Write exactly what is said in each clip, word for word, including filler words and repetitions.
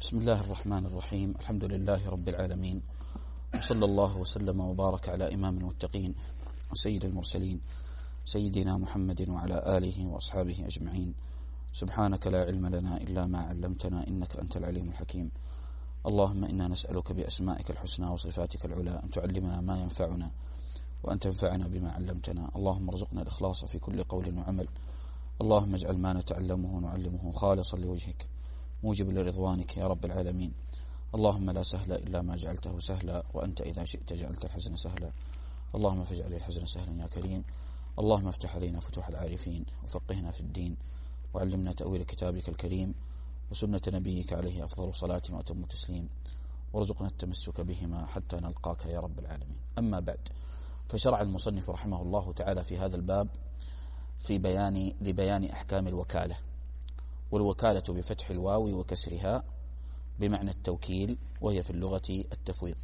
بسم الله الرحمن الرحيم. الحمد لله رب العالمين، وصلى الله وسلم وبارك على إمام المتقين وسيد المرسلين سيدنا محمد وعلى آله وأصحابه أجمعين. سبحانك لا علم لنا إلا ما علمتنا إنك أنت العليم الحكيم. اللهم إنا نسألك بأسمائك الحسنى وصفاتك العلى أن تعلمنا ما ينفعنا وأن تنفعنا بما علمتنا. اللهم ارزقنا الإخلاص في كل قول وعمل. اللهم اجعل ما نتعلمه ونعلمه خالصا لوجهك موجب لرضوانك يا رب العالمين. اللهم لا سهل إلا ما جعلته سهلا، وأنت إذا شئت جعلت الحزن سهلا. اللهم فاجعل الحزن سهلا يا كريم. اللهم افتح علينا فتوح العارفين، وفقهنا في الدين، وعلمنا تأويل كتابك الكريم وسنة نبيك عليه أفضل صلاة وأتم تسليم، وارزقنا التمسك بهما حتى نلقاك يا رب العالمين. أما بعد، فشرع المصنف رحمه الله تعالى في هذا الباب في بيان لبيان أحكام الوكالة، والوكالة بفتح الواو وكسرها بمعنى التوكيل، وهي في اللغة التفويض.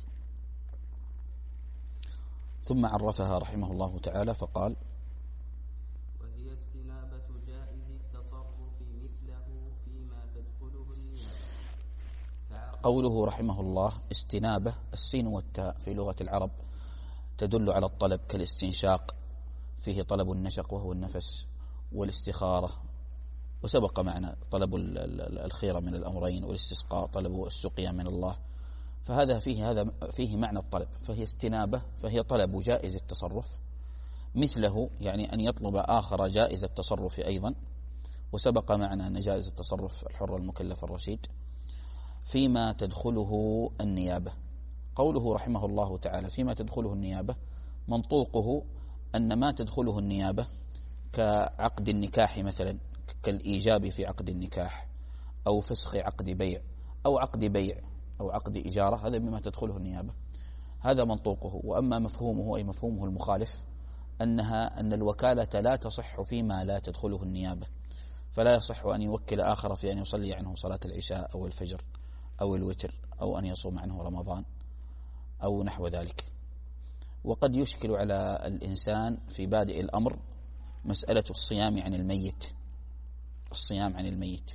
ثم عرفها رحمه الله تعالى فقال: وهي استنابة جائز التصرف مثله فيما تدخله النيابة. قوله رحمه الله استنابة، السين والتاء في لغة العرب تدل على الطلب كالاستنشاق، فيه طلب النشق وهو النفس، والاستخارة، وسبق معنا طلب الخيرة من الأمرين، والاستسقاء طلب السقيا من الله. فهذا فيه هذا فيه معنى الطلب، فهي استنابة، فهي طلب جائز التصرف مثله، يعني أن يطلب آخر جائز التصرف أيضا. وسبق معنا أن جائز التصرف الحر المكلف الرشيد فيما تدخله النيابة. قوله رحمه الله تعالى فيما تدخله النيابة، منطوقه أن ما تدخله النيابة كعقد النكاح مثلا، كالإيجاب في عقد النكاح، أو فسخ عقد بيع، أو عقد بيع أو عقد إجارة، هذا مما تدخله النيابة، هذا منطوقه. وأما مفهومه أي مفهومه المخالف أنها أن الوكالة لا تصح فيما لا تدخله النيابة، فلا يصح أن يوكل آخر في أن يصلي عنه صلاة العشاء أو الفجر أو الوتر، أو أن يصوم عنه رمضان أو نحو ذلك. وقد يشكل على الإنسان في بادئ الأمر مسألة الصيام عن الميت، الصيام عن الميت.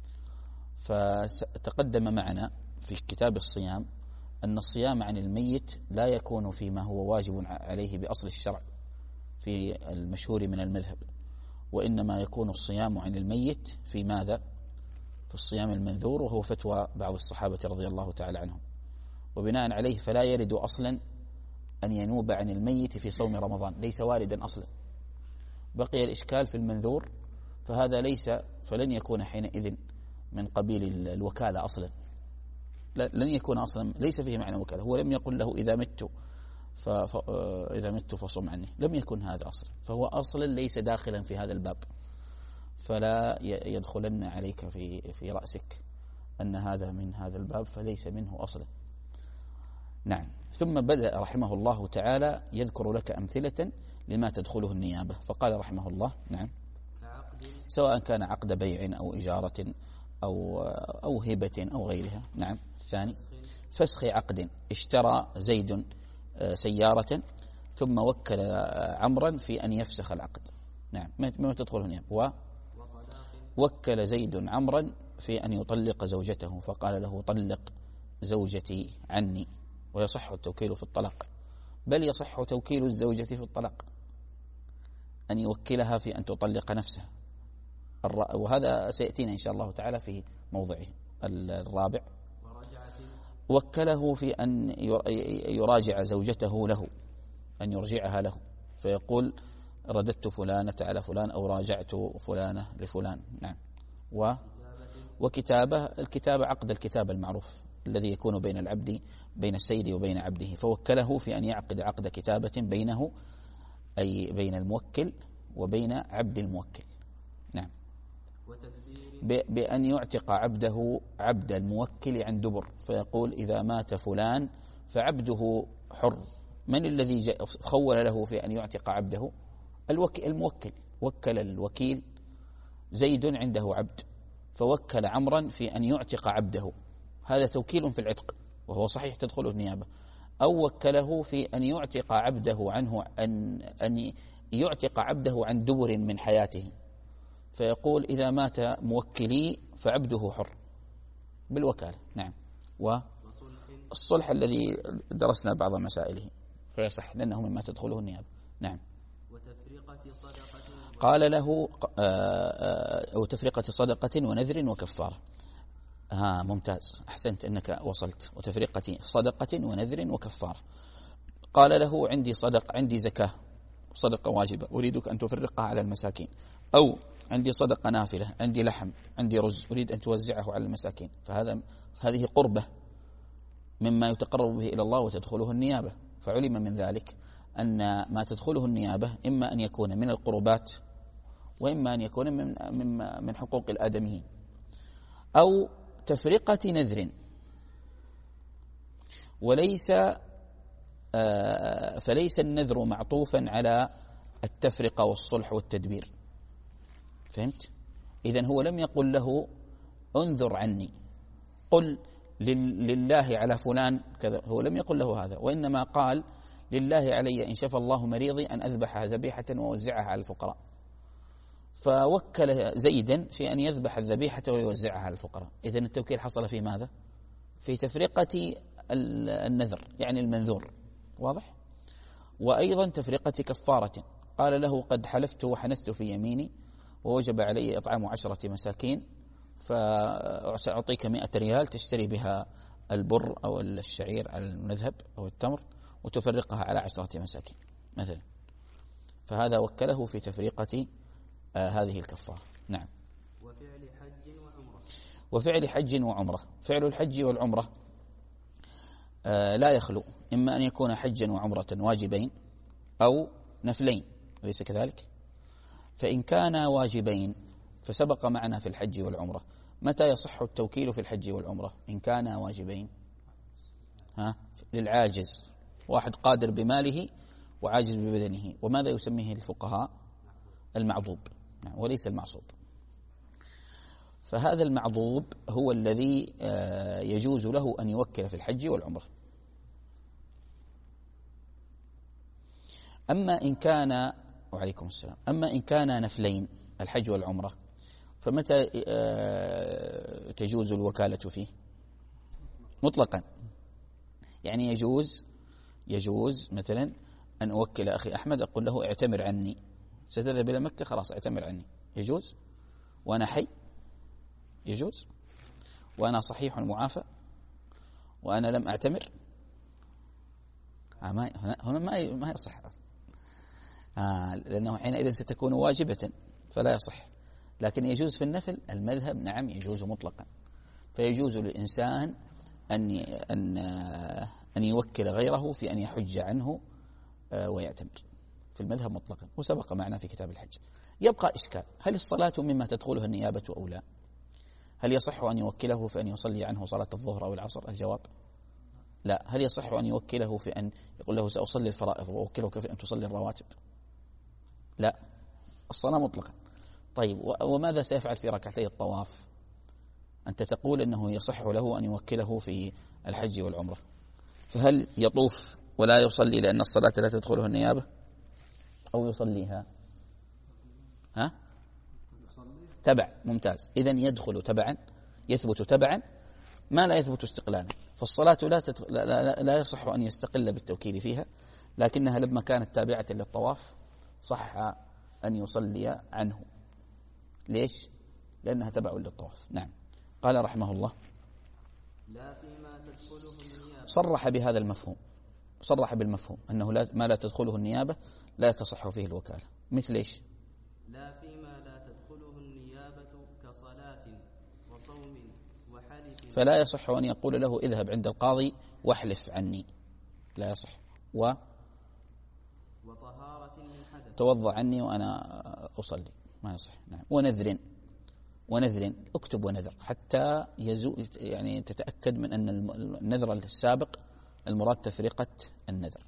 فتقدم معنا في كتاب الصيام أن الصيام عن الميت لا يكون فيما هو واجب عليه بأصل الشرع في المشهور من المذهب، وإنما يكون الصيام عن الميت في ماذا؟ في الصيام المنذور، وهو فتوى بعض الصحابة رضي الله تعالى عنهم. وبناء عليه فلا يرد أصلا أن ينوب عن الميت في صوم رمضان، ليس واردا أصلا. بقي الإشكال في المنذور، فهذا ليس فلن يكون حينئذ من قبيل الوكالة أصلا، لن يكون أصلا، ليس فيه معنى وكالة. هو لم يقل له إذا مت ف... ف... إذا مت فصم عني، لم يكن هذا أصلا، فهو أصلا ليس داخلا في هذا الباب، فلا يدخلن عليك في في رأسك أن هذا من هذا الباب، فليس منه أصلا. نعم. ثم بدأ رحمه الله تعالى يذكر لك أمثلة لما تدخله النيابة، فقال رحمه الله: نعم، سواء كان عقد بيع أو إجارة أو أو هبة أو غيرها. نعم. الثاني فسخ عقد، اشترى زيد سيارة ثم وكل عمرا في أن يفسخ العقد. نعم، ما تدخله النيابة. ووكل زيد عمرا في أن يطلق زوجته، فقال له: طلق زوجتي عني. ويصح التوكيل في الطلاق، بل يصح توكيل الزوجة في الطلاق، أن يوكلها في أن تطلق نفسها. وهذا سيأتينا إن شاء الله تعالى في موضعه الرابع. وكله في أن يراجع زوجته له، أن يرجعها له، فيقول: رددت فلانة على فلان، أو راجعت فلانة لفلان. نعم. و وكتابة، الكتابة عقد الكتابة المعروف الذي يكون بين العبد بين السيد وبين عبده، فوكله في أن يعقد عقد كتابة بينه، أي بين الموكل وبين عبد الموكل. نعم. بأن يعتق عبده عبد الموكل عن دبر، فيقول: إذا مات فلان فعبده حر. من الذي خول له في أن يعتق عبده؟ الموكل. وكل الوكيل زيد عنده عبد، فوكل عمرا في أن يعتق عبده، هذا توكيل في العتق، وهو صحيح تدخله النيابة. أو وكله في أن يعتق عبده عنه، أن أن يعتق عبده عن دبر من حياته، فيقول: إذا مات موكلي فعبده حر. بالوكالة. نعم. والصلح الذي درسنا بعض مسائله فيصح لأنه مما تدخله النيابة. نعم. وتفرقة صدقة قال له أو تفرقة صدقة ونذر وكفارة. ها ممتاز، أحسنت أنك وصلت. وتفرقة صدقة ونذر وكفارة. قال له عندي صدق، عندي زكاة صدقة واجبة أريدك أن تفرقها على المساكين، أو عندي صدقة نافلة، عندي لحم، عندي رز، أريد أن توزعه على المساكين، فهذا هذه قربة مما يتقرب به إلى الله وتدخله النيابة. فعلم من ذلك أن ما تدخله النيابة إما أن يكون من القربات وإما أن يكون من من من حقوق الآدميين. أو تفرقة نذر، وليس فليس النذر معطوفا على التفرقة والصلح والتدبير. فهمت؟ إذن هو لم يقل له انذر عني، قل لله على فلان كذا، هو لم يقل له هذا، وإنما قال لله علي إن شفى الله مريضي أن أذبح ذبيحة ووزعها على الفقراء. فوكل زيدا في أن يذبح الذبيحة ويوزعها على الفقراء. إذن التوكيل حصل في ماذا؟ في تفرقة النذر يعني المنذور. واضح؟ وأيضا تفرقة كفارة. قال له قد حلفت وحنثت في يميني ووجب علي إطعام عشرة مساكين، فأعطيك مئة ريال تشتري بها البر أو الشعير المذهب أو التمر وتفرقها على عشرة مساكين مثلا. فهذا وكله في تفريقة آه هذه الكفارة. نعم. وفعل حج وعمرة. وفعل حج وعمرة. فعل الحج والعمرة آه لا يخلو، إما أن يكون حجا وعمرة واجبين أو نفلين، أليس كذلك؟ فإن كانا واجبين فسبق معنا في الحج والعمرة. متى يصح التوكيل في الحج والعمرة إن كانا واجبين؟ ها؟ للعاجز، واحد قادر بماله وعاجز ببدنه، وماذا يسميه الفقهاء؟ المعضوب، نعم، وليس المعصوب. فهذا المعضوب هو الذي يجوز له أن يوكل في الحج والعمرة. أما إن كان وعليكم السلام أما إن كان نفلين الحج والعمرة فمتى تجوز الوكالة فيه؟ مطلقا، يعني يجوز يجوز مثلا أن أوكل أخي أحمد أقول له اعتمر عني، ستذهب إلى مكة خلاص اعتمر عني، يجوز، وأنا حي يجوز، وأنا صحيح معافى وأنا لم أعتمر. آه ما هنا هنا ما ما يصح آه لأنه حينئذ ستكون واجبة فلا يصح. لكن يجوز في النفل المذهب نعم يجوز مطلقا. فيجوز للإنسان أن أن أن يوكل غيره في أن يحج عنه ويعتمر في المذهب مطلقا، وسبق معنا في كتاب الحج. يبقى إشكال، هل الصلاة مما تدخلها النيابة أو لا؟ هل يصح أن يوكله في أن يصلي عنه صلاة الظهر أو العصر؟ الجواب لا. هل يصح أن يوكله في أن يقول له سأصلي الفرائض وأوكلك في أن تصلي الرواتب؟ لا، الصلاة مطلقا. طيب وماذا سيفعل في ركعتي الطواف؟ أنت تقول أنه يصح له أن يوكله في الحج والعمرة، فهل يطوف ولا يصلي لأن الصلاة لا تدخله النيابة أو يصليها؟ ها؟ تبع، ممتاز. إذن يدخل تبعا، يثبت تبعا ما لا يثبت استقلالا. فالصلاة لا, تدخل لا, لا, لا يصح أن يستقل بالتوكيل فيها، لكنها لما كانت تابعة للطواف صح أن يصلي عنه. ليش؟ لأنها تبع للطواف. نعم. قال رحمه الله لا فيما تدخله النيابة. صرح بهذا المفهوم، صرح بالمفهوم أنه لا ما لا تدخله النيابة لا تصح فيه الوكالة. مثل إيش؟ لا فيما لا تدخله النيابة كصلاة وصوم وحلف. فلا يصح أن يقول له اذهب عند القاضي واحلف عني، لا يصح. و وطهارة من حدث، توضأ عني وأنا أصلي، ما يصح. نعم. ونذر، ونذر اكتب ونذر حتى يزو يعني تتأكد من أن النذر السابق المراد تفرقة النذر.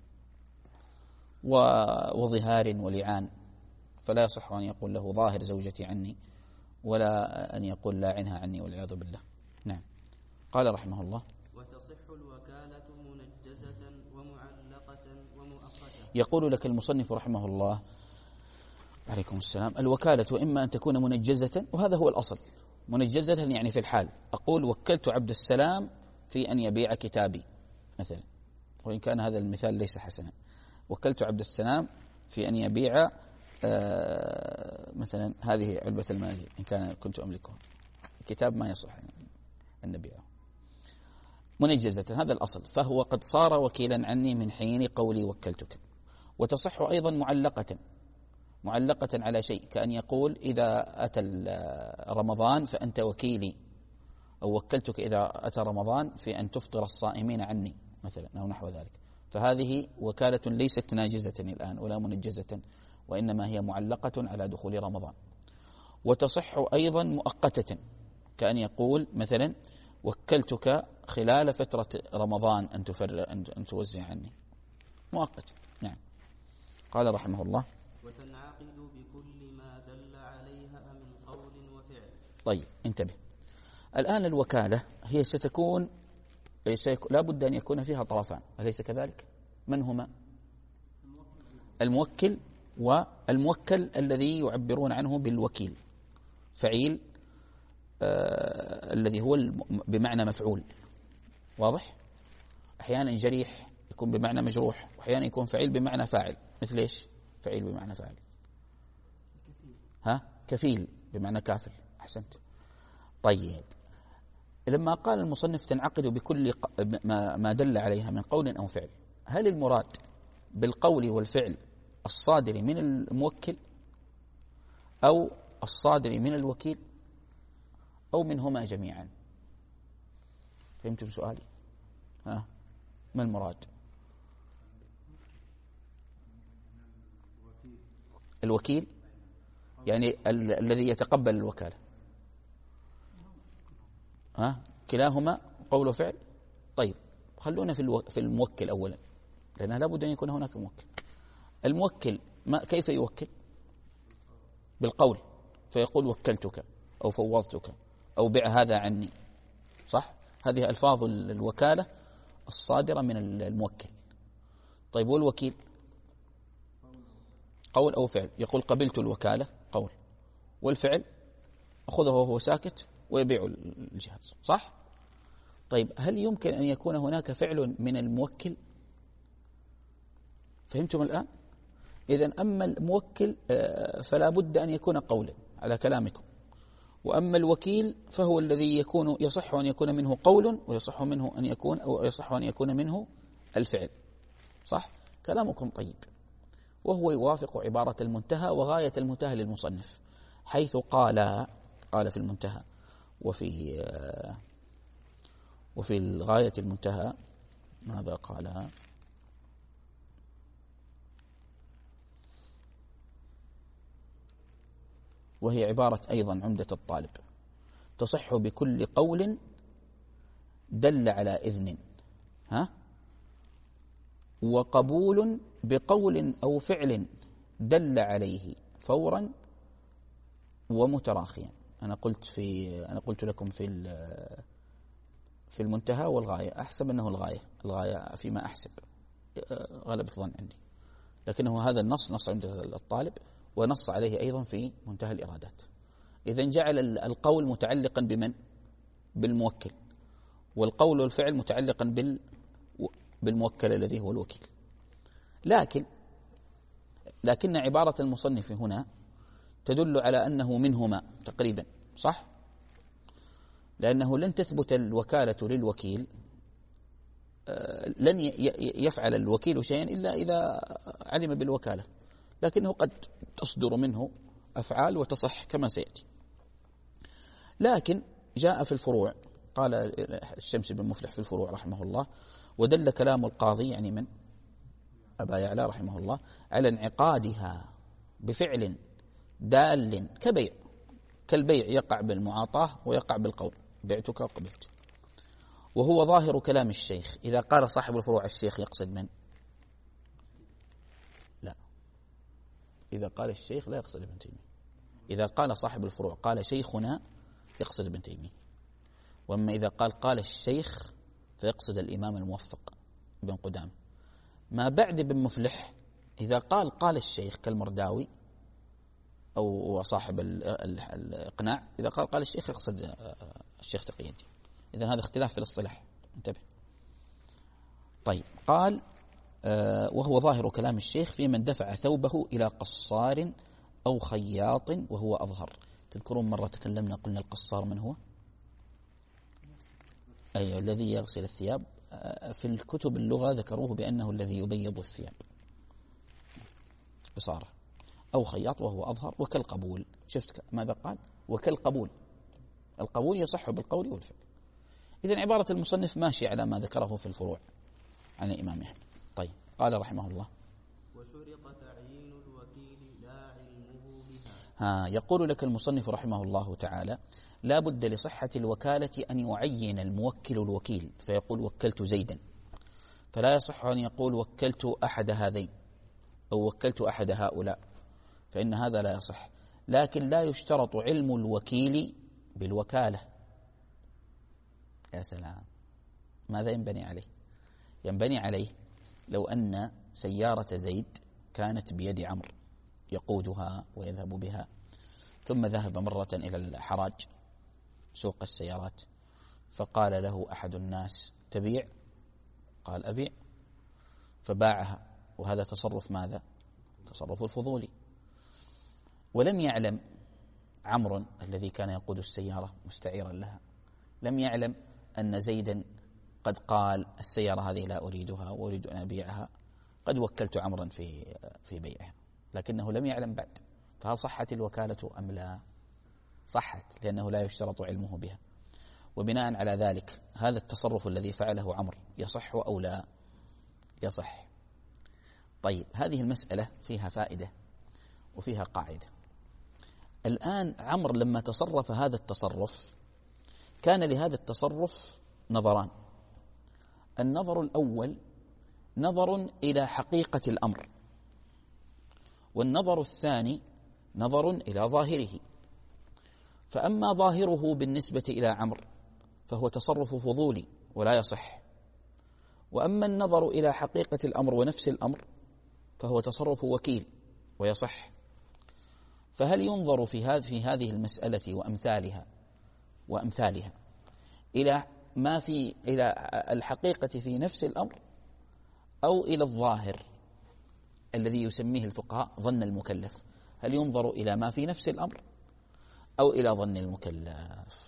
وظهار ولعان، فلا يصح أن يقول له ظاهر زوجتي عني، ولا أن يقول لاعنها عني والعياذ بالله. نعم. قال رحمه الله وتصح الوكالة منجزة ومعلقة ومؤقتة. يقول لك المصنف رحمه الله عليكم السلام الوكالة إما أن تكون منجزة، وهذا هو الأصل، منجزة يعني في الحال. أقول وكلت عبد السلام في أن يبيع كتابي مثلا، وإن كان هذا المثال ليس حسنا. وكلت عبد السلام في أن يبيع آه مثلا هذه علبة الماء إن كان كنت أملكها، كتاب ما يصح أن نبيعه. منجزة هذا الأصل، فهو قد صار وكيلا عني من حين قولي وكلتك. وتصح أيضا معلقة، معلقة على شيء، كأن يقول إذا أتى رمضان فأنت وكيلي، أو وكلتك إذا أتى رمضان في أن تفطر الصائمين عني مثلا، أو نحو ذلك. فهذه وكالة ليست ناجزة الآن ولا منجزة، وإنما هي معلقة على دخول رمضان. وتصح أيضا مؤقتة، كأن يقول مثلا وكلتك خلال فترة رمضان أن تفر أن توزع عني، مؤقت. نعم. قال رحمه الله وتنعقد بكل ما دل عليها من قول وفعل. طيب انتبه، الآن الوكالة هي ستكون لا بد أن يكون فيها طرفان، أليس كذلك؟ من هما؟ الموكل والموكل الذي يعبرون عنه بالوكيل، فعيل آه الذي هو بمعنى مفعول، واضح؟ أحيانا جريح يكون بمعنى مجروح، وأحيانا يكون فعيل بمعنى فاعل. مثل إيش؟ فعيل بمعنى فاعل. ها؟ كفيل بمعنى كافل. أحسنت. طيب، لما قال المصنف تنعقد بكل ما دل عليها من قول أو فعل، هل المراد بالقول والفعل الصادر من الموكل أو الصادر من الوكيل أو منهما جميعا؟ فهمتم سؤالي؟ ها؟ ما المراد؟ الوكيل يعني ال- الذي يتقبل الوكالة. ها؟ كلاهما قول وفعل. طيب خلونا في الو... في الموكل أولا، لأن لا بد أن يكون هناك موكل. الموكل ما كيف يوكل؟ بالقول، فيقول وكلتك أو فوضتك أو بع هذا عني، صح؟ هذه ألفاظ الوكالة الصادرة من الموكل. طيب والوكيل؟ قول أو فعل، يقول قبلت الوكالة قول، والفعل أخذه وهو ساكت ويبيع الجهاز، صح؟ طيب هل يمكن أن يكون هناك فعل من الموكل؟ فهمتم الآن؟ إذن أما الموكل فلا بد أن يكون قولا على كلامكم، وأما الوكيل فهو الذي يكون يصح أن يكون منه قول ويصح منه أن يكون أو يصح أن يكون منه الفعل، صح؟ كلامكم طيب. وهو يوافق عبارة المنتهى وغاية المنتهى للمصنف، حيث قال قال في المنتهى وفي وفي الغاية المنتهى ماذا قال؟ وهي عبارة أيضا عمدة الطالب، تصح بكل قول دل على إذن، ها؟ وقبول بقول أو فعل دل عليه فورا ومتراخيا. أنا قلت في أنا قلت لكم في في المنتهى والغاية، أحسب أنه الغاية الغاية فيما أحسب، غلبة الظن عندي، لكنه هذا النص نص عند الطالب ونص عليه أيضا في منتهى الإرادات. إذن جعل القول متعلقا بمن؟ بالموكل، والقول والفعل متعلقا بال بالموكل الذي هو الوكيل. لكن لكن عبارة المصنف هنا تدل على أنه منهما تقريبا، صح؟ لأنه لن تثبت الوكالة للوكيل، لن يفعل الوكيل شيئا إلا إذا علم بالوكالة، لكنه قد تصدر منه أفعال وتصح كما سيأتي. لكن جاء في الفروع، قال الشمس بن مفلح في الفروع رحمه الله: ودل كلام القاضي يعني من أبا يعلى رحمه الله على انعقادها بفعل دال كبيع، كالبيع يقع بالمعاطاة ويقع بالقول، بعتك وقبلت. وهو ظاهر كلام الشيخ. إذا قال صاحب الفروع الشيخ يقصد من؟ لا، إذا قال الشيخ لا يقصد ابن تيمية. إذا قال صاحب الفروع قال شيخنا يقصد ابن تيمية. وأما إذا قال قال الشيخ فيقصد الإمام الموفق ابن قدامة. ما بعد ابن مفلح إذا قال قال الشيخ كالمرداوي أو صاحب الإقناع، إذا قال قال الشيخ يقصد الشيخ تقي الدين. إذن هذا اختلاف في الاصطلاح، انتبه. طيب، قال آه وهو ظاهر كلام الشيخ في من دفع ثوبه إلى قصار أو خياط وهو أظهر. تذكرون مرة تكلمنا قلنا القصار من هو؟ أي الذي يغسل الثياب. آه في الكتب اللغة ذكروه بأنه الذي يبيض الثياب بصارة، أو خياط وهو أظهر، وكالقبول. شفت ماذا قال؟ وكالقبول. القبول يصح بالقول والفعل. إذن عبارة المصنف ماشي على ما ذكره في الفروع عن الإمام أحمد. طيب، قال رحمه الله: وشرط تعيين الوكيل لا علمه بها. ها يقول لك المصنف رحمه الله تعالى: لا بد لصحة الوكالة أن يعين الموكل الوكيل، فيقول وكلت زيدا، فلا يصح أن يقول وكلت أحد هذين أو وكلت أحد هؤلاء، فإن هذا لا يصح. لكن لا يشترط علم الوكيل بالوكالة. يا سلام، ماذا ينبني عليه؟ ينبني عليه لو أن سيارة زيد كانت بيد عمرو يقودها ويذهب بها، ثم ذهب مرة إلى الحراج سوق السيارات، فقال له أحد الناس: تبيع؟ قال: أبيع. فباعها، وهذا تصرف ماذا؟ تصرف الفضولي. ولم يعلم عمرو الذي كان يقود السيارة مستعيرا لها، لم يعلم أن زيدا قد قال: السيارة هذه لا أريدها وأريد أن أبيعها، قد وكلت عمرا في في بيعها، لكنه لم يعلم بعد. فهل صحت الوكالة أم لا؟ صحت، لأنه لا يشترط علمه بها. وبناء على ذلك هذا التصرف الذي فعله عمرو يصح أو لا؟ يصح. طيب، هذه المسألة فيها فائدة وفيها قاعدة. الآن عمرو لما تصرف هذا التصرف كان لهذا التصرف نظران. النظر الأول نظر إلى حقيقة الأمر، والنظر الثاني نظر إلى ظاهره. فأما ظاهره بالنسبة إلى عمرو فهو تصرف فضولي ولا يصح، وأما النظر إلى حقيقة الأمر ونفس الأمر فهو تصرف وكيل ويصح. فهل ينظر في هذه في هذه المسألة وأمثالها وأمثالها إلى ما في إلى الحقيقة في نفس الأمر، أو إلى الظاهر الذي يسميه الفقهاء ظن المكلف؟ هل ينظر إلى ما في نفس الأمر أو إلى ظن المكلف؟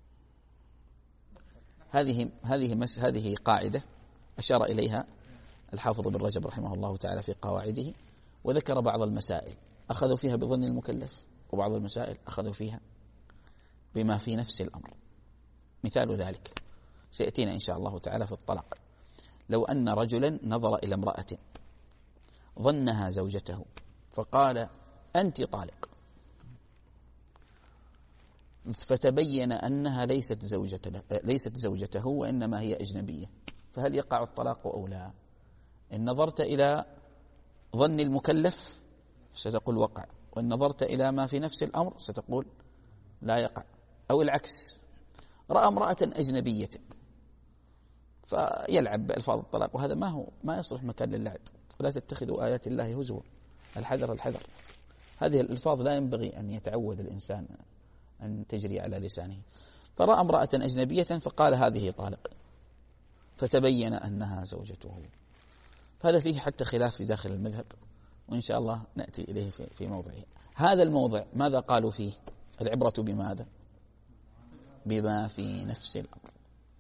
هذه هذه مس هذه قاعدة أشار إليها الحافظ بن رجب رحمه الله تعالى في قواعده، وذكر بعض المسائل أخذوا فيها بظن المكلف، وبعض المسائل أخذوا فيها بما في نفس الأمر. مثال ذلك سيأتينا إن شاء الله تعالى في الطلاق. لو أن رجلا نظر إلى امرأة ظنها زوجته فقال: أنت طالق، فتبين أنها ليست زوجته ليست زوجته وإنما هي أجنبية، فهل يقع الطلاق أو لا؟ إن نظرت إلى ظن المكلف ستقول وقع، وإن نظرت إلى ما في نفس الأمر ستقول لا يقع. أو العكس، رأى امرأة أجنبية فيلعب بألفاظ الطلاق، وهذا ما هو ما يصلح مكان للعب. ولا تتخذوا آيات الله هزوا، الحذر الحذر. هذه الألفاظ لا ينبغي أن يتعود الإنسان أن تجري على لسانه. فرأى امرأة أجنبية فقال: هذه طالق، فتبين أنها زوجته. فهذا فيه حتى خلاف في داخل المذهب، وإن شاء الله نأتي إليه في في موضعه. هذا الموضع ماذا قالوا فيه؟ العبرة بماذا؟ بما في نفس الأمر.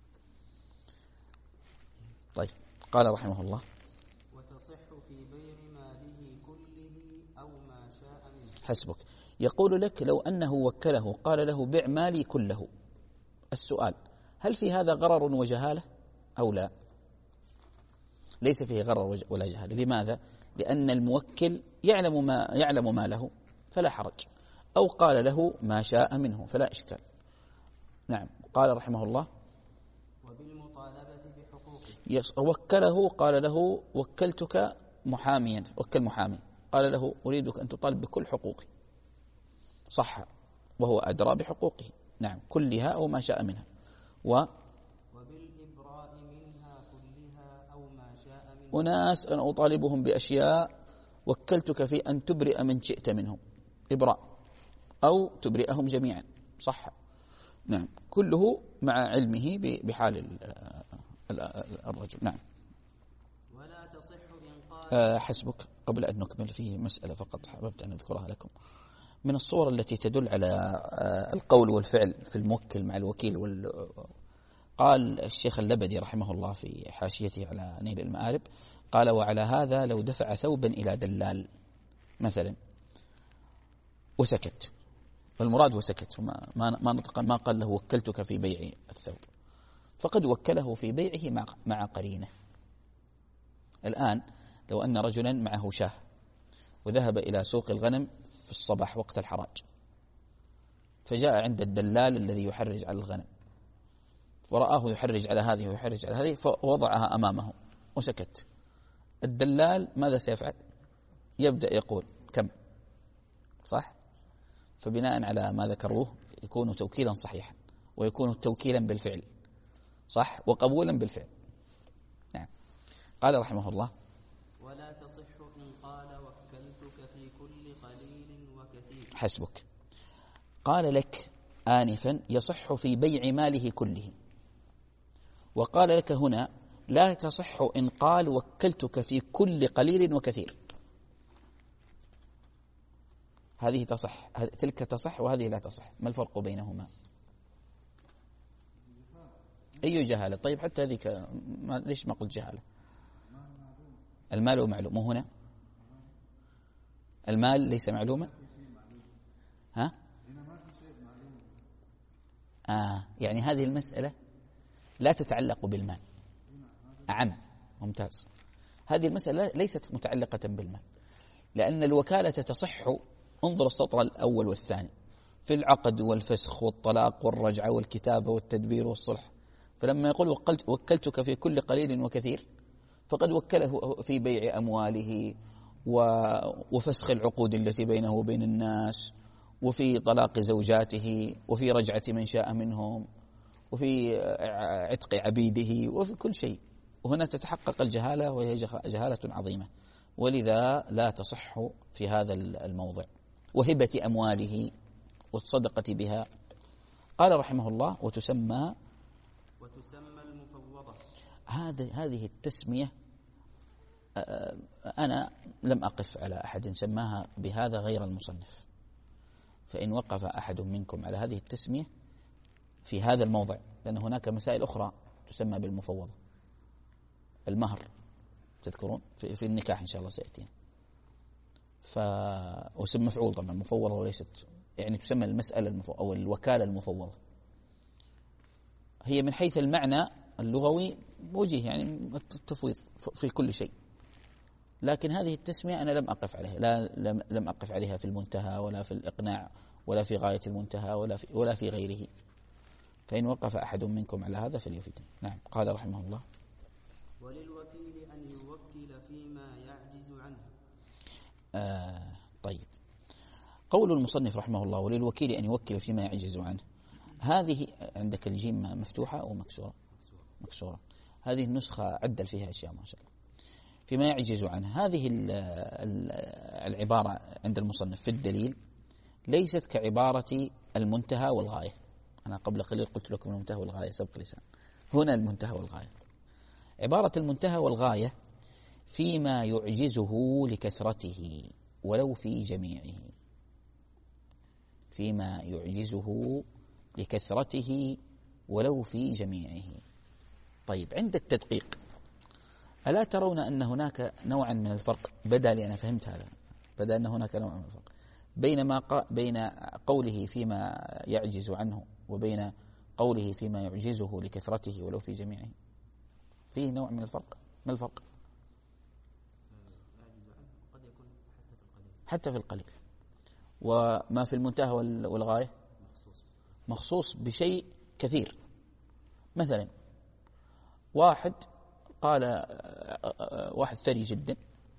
طيب، قال رحمه الله: وتصح في بيع ماله كله أو ما شاء منه. حسبك. يقول لك: لو أنه وكله قال له: بع مالي كله. السؤال: هل في هذا غرر وجهالة أو لا؟ ليس فيه غرر ولا جهالة. لماذا؟ لأن الموكل يعلم ما يعلم ما له فلا حرج، أو قال له ما شاء منه فلا إشكال. نعم. قال رحمه الله: وبالمطالبة بحقوقه. يس وكله، قال له: وكلتك محاميا، وكل محامي، قال له: أريدك أن تطالب بكل حقوقي. صح، وهو أدرى بحقوقه. نعم، كلها أو ما شاء منها. و وبالإبراء منها كلها أو ما شاء منها. أناس أن أطالبهم بأشياء وكلتك في أن تبرئ من شئت منهم، إبراء أو تبرئهم جميعا، صح. نعم، كله مع علمه بحال الرجل. نعم. ولا تصح إن قال أه حسبك. قبل أن نكمل فيه مسألة فقط حببت أن أذكرها لكم. من الصور التي تدل على القول والفعل في الموكل مع الوكيل وال... قال الشيخ اللبدي رحمه الله في حاشيته على نيل المآرب، قال: وعلى هذا لو دفع ثوبا إلى دلال مثلا وسكت، فالمراد وسكت ما ما نطق، ما قال له وكلتك في بيع الثوب، فقد وكله في بيعه مع مع قرينه. الآن لو أن رجلا معه شاه وذهب إلى سوق الغنم في الصباح وقت الحراج، فجاء عند الدلال الذي يحرج على الغنم، فرآه يحرج على هذه ويحرج على هذه، فوضعها أمامه وسكت. الدلال ماذا سيفعل؟ يبدأ يقول كم، صح؟ فبناء على ما ذكروه يكون توكيلا صحيحا، ويكون توكيلا بالفعل، صح، وقبولا بالفعل. نعم. قال رحمه الله: ولا تصح إن قال وكلتك في كل قليل وكثير. حسبك. قال لك آنفا يصح في بيع ماله كله، وقال لك هنا لا تصح إن قال وكلتك في كل قليل وكثير. هذه تصح، تلك تصح وهذه لا تصح، ما الفرق بينهما؟ أي جهالة؟ طيب حتى هذه ك... ما... ليش ما قلت جهالة؟ المال معلوم، مو هنا المال ليس معلوما. ها؟ آه يعني هذه المسألة لا تتعلق بالمال. أعم، ممتاز. هذه المسألة ليست متعلقة بالمال، لأن الوكالة تصح. انظر السطر الأول والثاني في العقد والفسخ والطلاق والرجعة والكتابة والتدبير والصلح. فلما يقول وكلتك في كل قليل وكثير، فقد وكله في بيع أمواله وفسخ العقود التي بينه وبين الناس، وفي طلاق زوجاته، وفي رجعة من شاء منهم، وفي عتق عبيده، وفي كل شيء. وهنا تتحقق الجهالة، وهي جهالة عظيمة، ولذا لا تصح في هذا الموضع. وهبة أمواله والصدقة بها. قال رحمه الله: وتسمى وتسمى المفوضة. هذه التسمية أنا لم أقف على أحد سماها بهذا غير المصنف، فإن وقف أحد منكم على هذه التسمية في هذا الموضع، لأن هناك مسائل أخرى تسمى بالمفوضة. المهر تذكرون في النكاح إن شاء الله سيأتينا، ف واسم مفعول طبعا، مفوضة وليست، يعني تسمى المسألة المفو... أو الوكالة المفوضة. هي من حيث المعنى اللغوي وجه يعني التفويض في كل شيء، لكن هذه التسمية أنا لم أقف عليها، لا لم, لم أقف عليها في المنتهى ولا في الإقناع ولا في غاية المنتهى ولا في, ولا في غيره، فإن وقف أحد منكم على هذا فليفيدني. نعم. قال رحمه الله: وللوكيل أن يوكل فيما يعجز عنه. آه طيب، قول المصنف رحمه الله: وللوكيل أن يوكل فيما يعجز عنه، هذه عندك الجيم مفتوحة أو مكسورة؟ مكسورة. هذه النسخة عدل فيها أشياء ما شاء الله. فيما يعجز عنه، هذه العبارة عند المصنف في الدليل ليست كعبارة المنتهى والغاية. أنا قبل قليل قلت لكم المنتهى والغاية سبق لسان، هنا المنتهى والغاية. عبارة المنتهى والغاية فيما يعجزه لكثرته ولو في جميعه، فيما يعجزه لكثرته ولو في جميعه. طيب، عند التدقيق ألا ترون أن هناك نوعا من الفرق؟ بدأ لي أنا فهمت هذا، بدأ أن هناك نوع من الفرق بين ما ق... بين قوله فيما يعجز عنه وبين قوله فيما يعجزه لكثرته ولو في جميعه. فيه نوع من الفرق. ما الفرق؟ قد يكون حتى في القليل. وما في المنتهى والغاية مخصوص مخصوص بشيء كثير. مثلا واحد قال واحد ثري جدا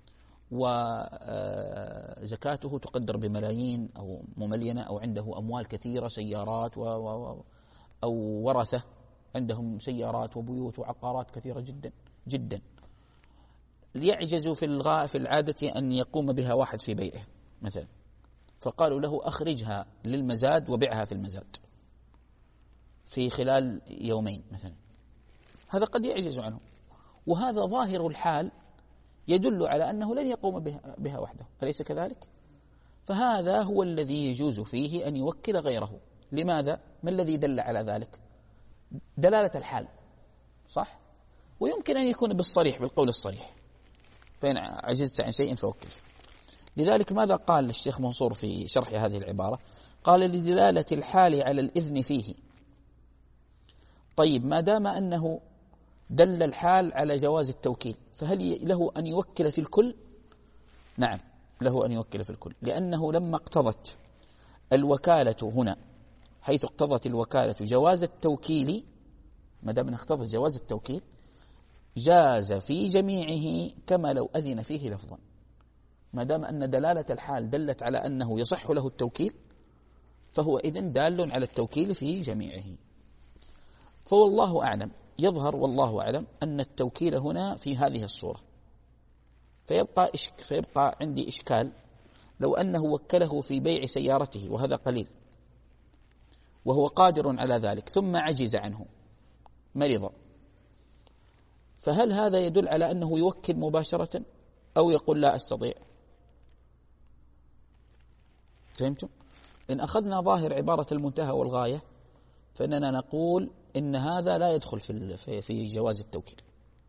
وزكاته تقدر بملايين أو مملينة، أو عنده أموال كثيرة، سيارات و و أو ورثة عندهم سيارات وبيوت وعقارات كثيرة جدا جدا، يعجز في الغاء في العادة أن يقوم بها واحد في بيعه مثلا، فقالوا له أخرجها للمزاد وبعها في المزاد في خلال يومين مثلا، هذا قد يعجز عنه، وهذا ظاهر الحال يدل على أنه لن يقوم بها, بها وحده، أليس كذلك؟ فهذا هو الذي يجوز فيه أن يوكل غيره. لماذا؟ ما الذي دل على ذلك؟ دلالة الحال، صح؟ ويمكن أن يكون بالصريح، بالقول الصريح، فإن عجزت عن شيء فوكل. لذلك ماذا قال الشيخ منصور في شرح هذه العبارة؟ قال لدلالة الحال على الإذن فيه. طيب، ما دام أنه دل الحال على جواز التوكيل، فهل له أن يوكل في الكل؟ نعم، له أن يوكل في الكل، لأنه لما اقتضت الوكالة هنا، حيث اقتضت الوكالة جواز التوكيل، ما دام اقتضت جواز التوكيل جاز في جميعه كما لو أذن فيه لفظا. ما دام أن دلالة الحال دلت على أنه يصح له التوكيل، فهو إذن دال على التوكيل في جميعه. فوالله أعلم، يظهر والله أعلم أن التوكيل هنا في هذه الصورة. فيبقى, إشك فيبقى عندي إشكال لو أنه وكله في بيع سيارته، وهذا قليل، وهو قادر على ذلك، ثم عجز عنه، مرض، فهل هذا يدل على أنه يوكل مباشرة أو يقول لا أستطيع؟ فهمتم؟ إن أخذنا ظاهر عبارة المنتهى والغاية فإننا نقول إن هذا لا يدخل في في جواز التوكيل،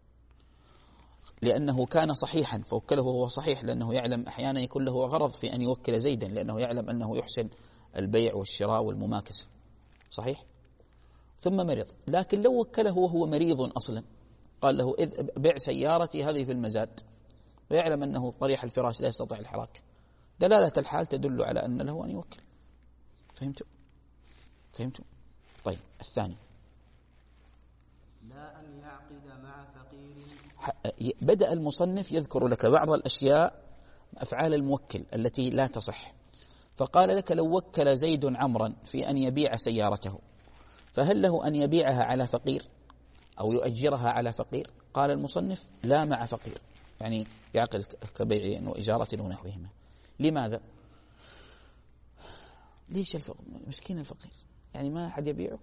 لأنه كان صحيحا فوكله وهو صحيح، لأنه يعلم أحيانا يكون له غرض في أن يوكل زيدا، لأنه يعلم أنه يحسن البيع والشراء والمماكسة، صحيح؟ ثم مرض. لكن لو وكله وهو مريض أصلا، قال له إذ بيع سيارتي هذه في المزاد، ويعلم أنه طريح الفراش لا يستطيع الحراك، دلالة الحال تدل على أن له أن يوكل. فهمتم؟ فهمتم؟ طيب، الثاني لا أن يعقد مع فقير. بدأ المصنف يذكر لك بعض الأشياء، أفعال الموكل التي لا تصح. فقال لك لو وكل زيد عمرا في أن يبيع سيارته، فهل له أن يبيعها على فقير أو يؤجرها على فقير؟ قال المصنف لا مع فقير، يعني يعقل كبيع وإجارة ونحوهما. لماذا؟ ليش الفقير؟ مسكين الفقير، يعني ما أحد يبيعه.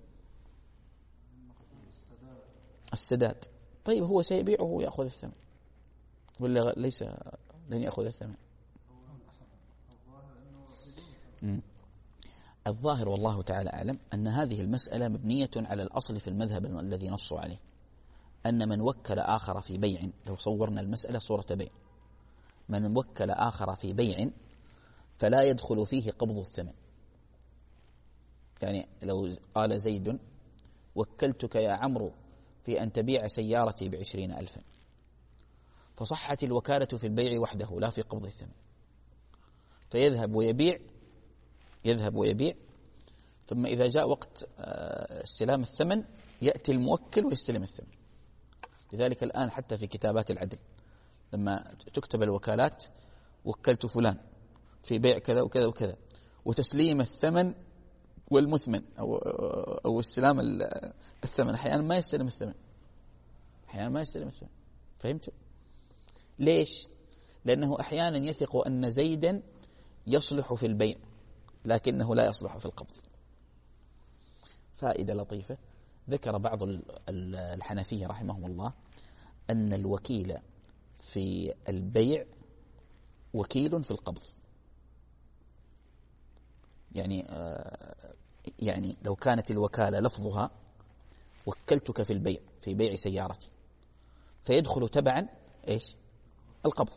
السداد. طيب، هو سيبيعه ويأخذ الثمن ولا ليس لن يأخذ الثمن؟ مم. الظاهر والله تعالى أعلم أن هذه المسألة مبنية على الأصل في المذهب الذي نصوا عليه، أن من وكل آخر في بيع، لو صورنا المسألة صورة بيع، من وكل آخر في بيع فلا يدخل فيه قبض الثمن. يعني لو قال زيد وكلتك يا عمرو في أن تبيع سيارتي بعشرين ألفا، فصحت الوكالة في البيع وحده لا في قبض الثمن، فيذهب ويبيع، يذهب ويبيع، ثم إذا جاء وقت استلام الثمن يأتي الموكل ويستلم الثمن. لذلك الآن حتى في كتابات العدل لما تكتب الوكالات وكلت فلان في بيع كذا وكذا وكذا، وتسليم الثمن والمثمن أو أو استلام الثمن، أحيانا ما يستلم الثمن، أحيانا ما يستلم الثمن. فهمت؟ ليش؟ لأنه أحيانا يثق أن زيدا يصلح في البيع لكنه لا يصلح في القبض. فائدة لطيفة، ذكر بعض الحنفية رحمهم الله أن الوكيل في البيع وكيل في القبض. يعني يعني لو كانت الوكالة لفظها وكلتك في البيع في بيع سيارتي، فيدخل تبعا إيش؟ القبض.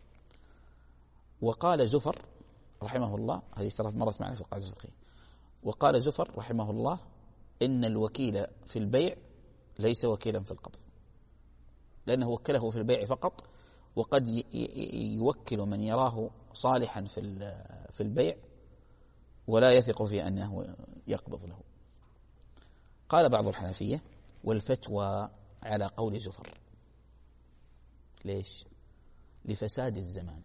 وقال زفر رحمه الله، هذه ثلاث مرات معنا في القاعدة الفقهية، وقال زفر رحمه الله إن الوكيل في البيع ليس وكيلا في القبض، لأنه وكله في البيع فقط، وقد يوكل من يراه صالحا في في البيع ولا يثق في أنه يقبض له. قال بعض الحنفية والفتوى على قول زفر. ليش؟ لفساد الزمان.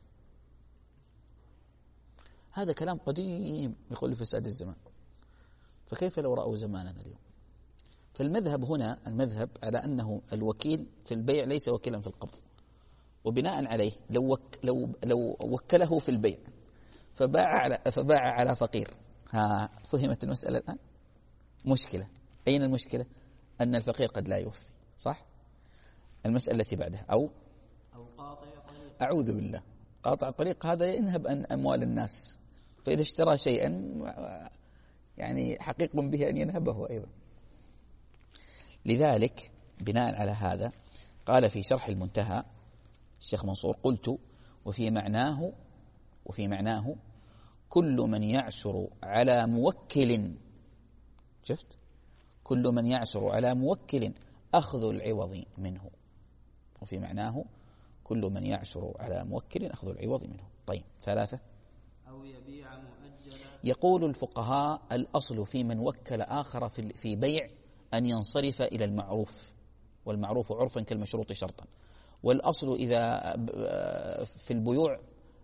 هذا كلام قديم يقول لفساد الزمان، فكيف لو رأوا زماننا اليوم؟ فالمذهب هنا المذهب على أنه الوكيل في البيع ليس وكيلا في القبض، وبناء عليه لو وك لو لو وكله في البيع فباع على فباع على فقير. ها فهمت المسألة الآن؟ مشكلة. أين المشكلة؟ أن الفقير قد لا يوفي، صح؟ المسألة التي بعدها أو أو قاطع طريق. أعوذ بالله، قاطع الطريق هذا ينهب عن أموال الناس، فإذا اشترى شيئا يعني حقيق به أن ينهبه أيضا. لذلك بناء على هذا قال في شرح المنتهى الشيخ منصور: قلت وفي معناه وفي معناه كل من يعسر على موكل، شفت؟ كل من يعسر على موكل أخذ العوض منه. وفي معناه كل من يعسر على موكل أخذ العوض منه. طيب ثلاثة، أو يبيع مؤجلا. يقول الفقهاء: الأصل في من وكل آخر في بيع أن ينصرف إلى المعروف، والمعروف عرفا كالمشروط شرطا. والأصل إذا في البيوع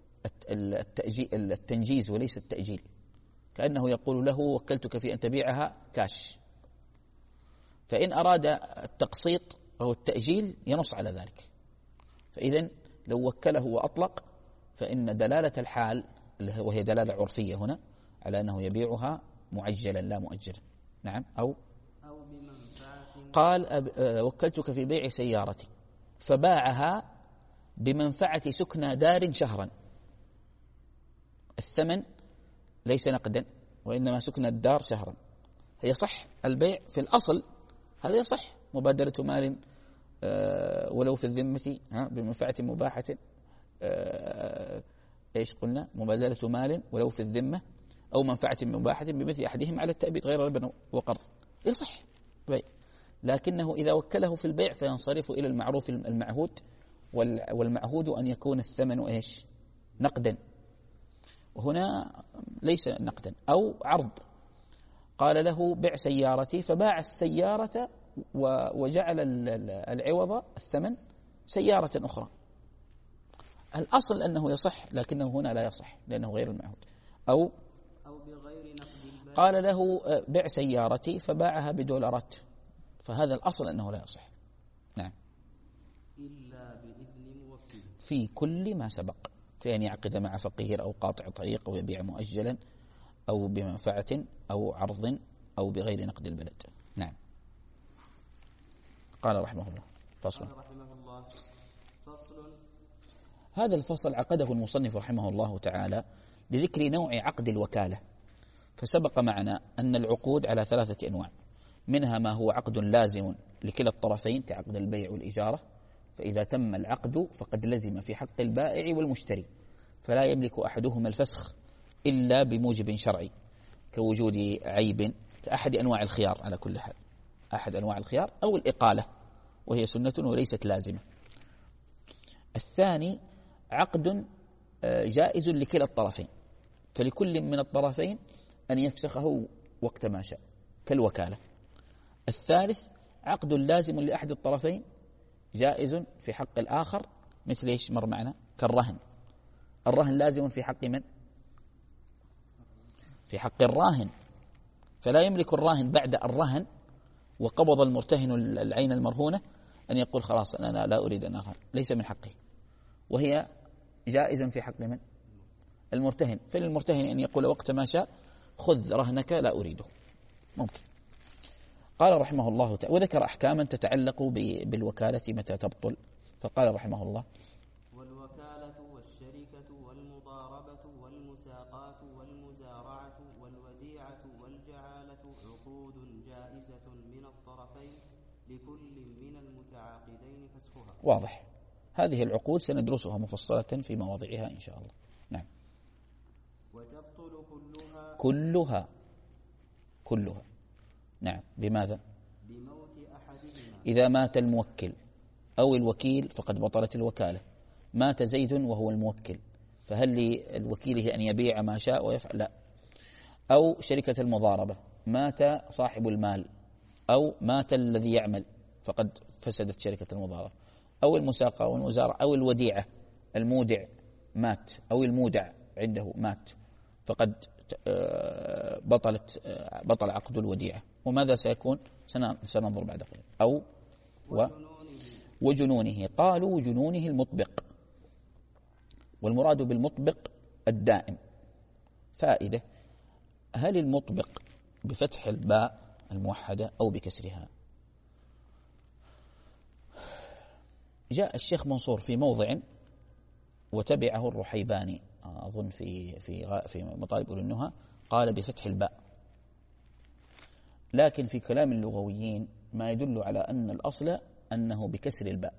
التنجيز وليس التأجيل، كأنه يقول له: وكلتك في أن تبيعها كاش. فإن أراد التقسيط أو التأجيل ينص على ذلك. فإذن لو وكله وأطلق فإن دلالة الحال وهي دلالة عرفية هنا على أنه يبيعها معجلا لا مؤجلا. نعم. أو أو بمنفعة. قال: وكلتك في بيع سيارتي، فباعها بمنفعة سكنى دار شهرا. الثمن ليس نقدا وإنما سكنى الدار شهرا. هي صح البيع في الأصل، هذا يصح مبادلة مال ولو في الذمة بمنفعة مباحة. إيش قلنا؟ مبادلة مال ولو في الذمة أو منفعة مباحة بمثل أحدهم على التأبيد غير ربا وقرض، يصح بيع. لكنه إذا وكله في البيع فينصرف إلى المعروف المعهود، والمعهود أن يكون الثمن إيش؟ نقدا، وهنا ليس نقدا. أو عرض، قال له: بع سيارتي، فباع السيارة وجعل العوض الثمن سيارة أخرى. الأصل أنه يصح، لكنه هنا لا يصح لأنه غير المعهود. أو أو بغير نقد البيع، قال له: بع سيارتي، فباعها بدولارات، فهذا الأصل أنه لا يصح. نعم. إلا بإذن موكل في كل ما سبق، في أن يعقد مع فقير أو قاطع طريق أو يبيع مؤجلا أو بمنفعة أو عرض أو بغير نقد البلد. نعم. قال رحمه الله: فصل. قال رحمه الله: فصل. هذا الفصل عقده المصنف رحمه الله تعالى لذكر نوع عقد الوكالة. فسبق معنا أن العقود على ثلاثة أنواع، منها ما هو عقد لازم لكلا الطرفين كعقد البيع والإجارة، فإذا تم العقد فقد لزم في حق البائع والمشتري، فلا يملك أحدهما الفسخ إلا بموجب شرعي كوجود عيب، كأحد أنواع الخيار على كل حال، أحد أنواع الخيار أو الإقالة وهي سنة وليست لازمة. الثاني عقد جائز لكلا الطرفين، فلكل من الطرفين أن يفسخه وقت ما شاء كالوكالة. الثالث عقد لازم لأحد الطرفين جائز في حق الآخر، مثل إيش مر معنا؟ كالرهن. الرهن لازم في حق من؟ في حق الراهن، فلا يملك الراهن بعد الرهن وقبض المرتهن العين المرهونة أن يقول: خلاص أنا لا أريد أن أرهن، ليس من حقه. وهي جائز في حق من؟ المرتهن، فللمرتهن أن يقول وقت ما شاء: خذ رهنك لا أريده، ممكن. قال رحمه الله تعالى، وذكر أحكاما تتعلق بالوكالة متى تبطل، فقال رحمه الله: والوكالة والشركة والمضاربة والمساقات والمزارعة والوديعة والجعالة عقود جائزة من الطرفين لكل من المتعاقدين فسخها. واضح. هذه العقود سندرسها مفصلة في مواضعها إن شاء الله. نعم. وتبطل كلها كلها كلها نعم. بماذا؟ بموت أحدهما. إذا مات الموكل أو الوكيل فقد بطلت الوكالة. مات زيد وهو الموكل، فهل للوكيله أن يبيع ما شاء ويفعل؟ لا. أو شركة المضاربة، مات صاحب المال أو مات الذي يعمل فقد فسدت شركة المضاربة. أو المساقة والمزارع أو الوديعة، المودع مات أو المودع عنده مات فقد بطلت بطل عقد الوديعة. وماذا سيكون؟ سننظر بعد قليل. أو و وجنونه. قالوا جنونه المطبق، والمراد بالمطبق الدائم، فائدة: هل المطبق بفتح الباء الموحدة أو بكسرها؟ جاء الشيخ منصور في موضع وتبعه الرحيباني أظن في في في مطالب أولي النهى، قال بفتح الباء، لكن في كلام اللغويين ما يدل على أن الأصل أنه بكسر الباء،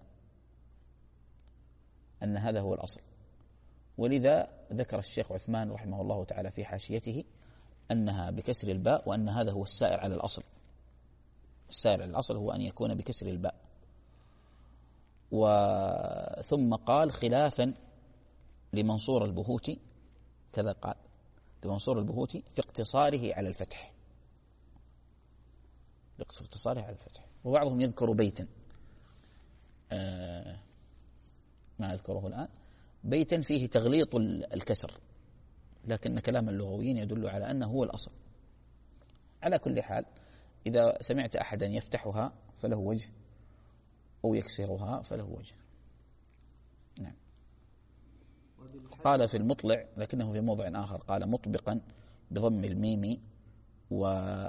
أن هذا هو الأصل. ولذا ذكر الشيخ عثمان رحمه الله تعالى في حاشيته أنها بكسر الباء، وأن هذا هو السائر على الأصل. السائر على الأصل هو أن يكون بكسر الباء. وثم قال خلافا لمنصور البهوتي، كذا قال لمنصور البهوتي في اقتصاره على الفتح، في اقتصاره على الفتح. وبعضهم يذكر بيتا آه ما أذكره الآن، بيتا فيه تغليط الكسر، لكن كلام اللغويين يدل على أنه هو الأصل. على كل حال، إذا سمعت أحدا يفتحها فله وجه، أو يكسرها فله وجه. نعم. قال في المطلع، لكنه في موضع آخر قال مطبقا بضم الميم، و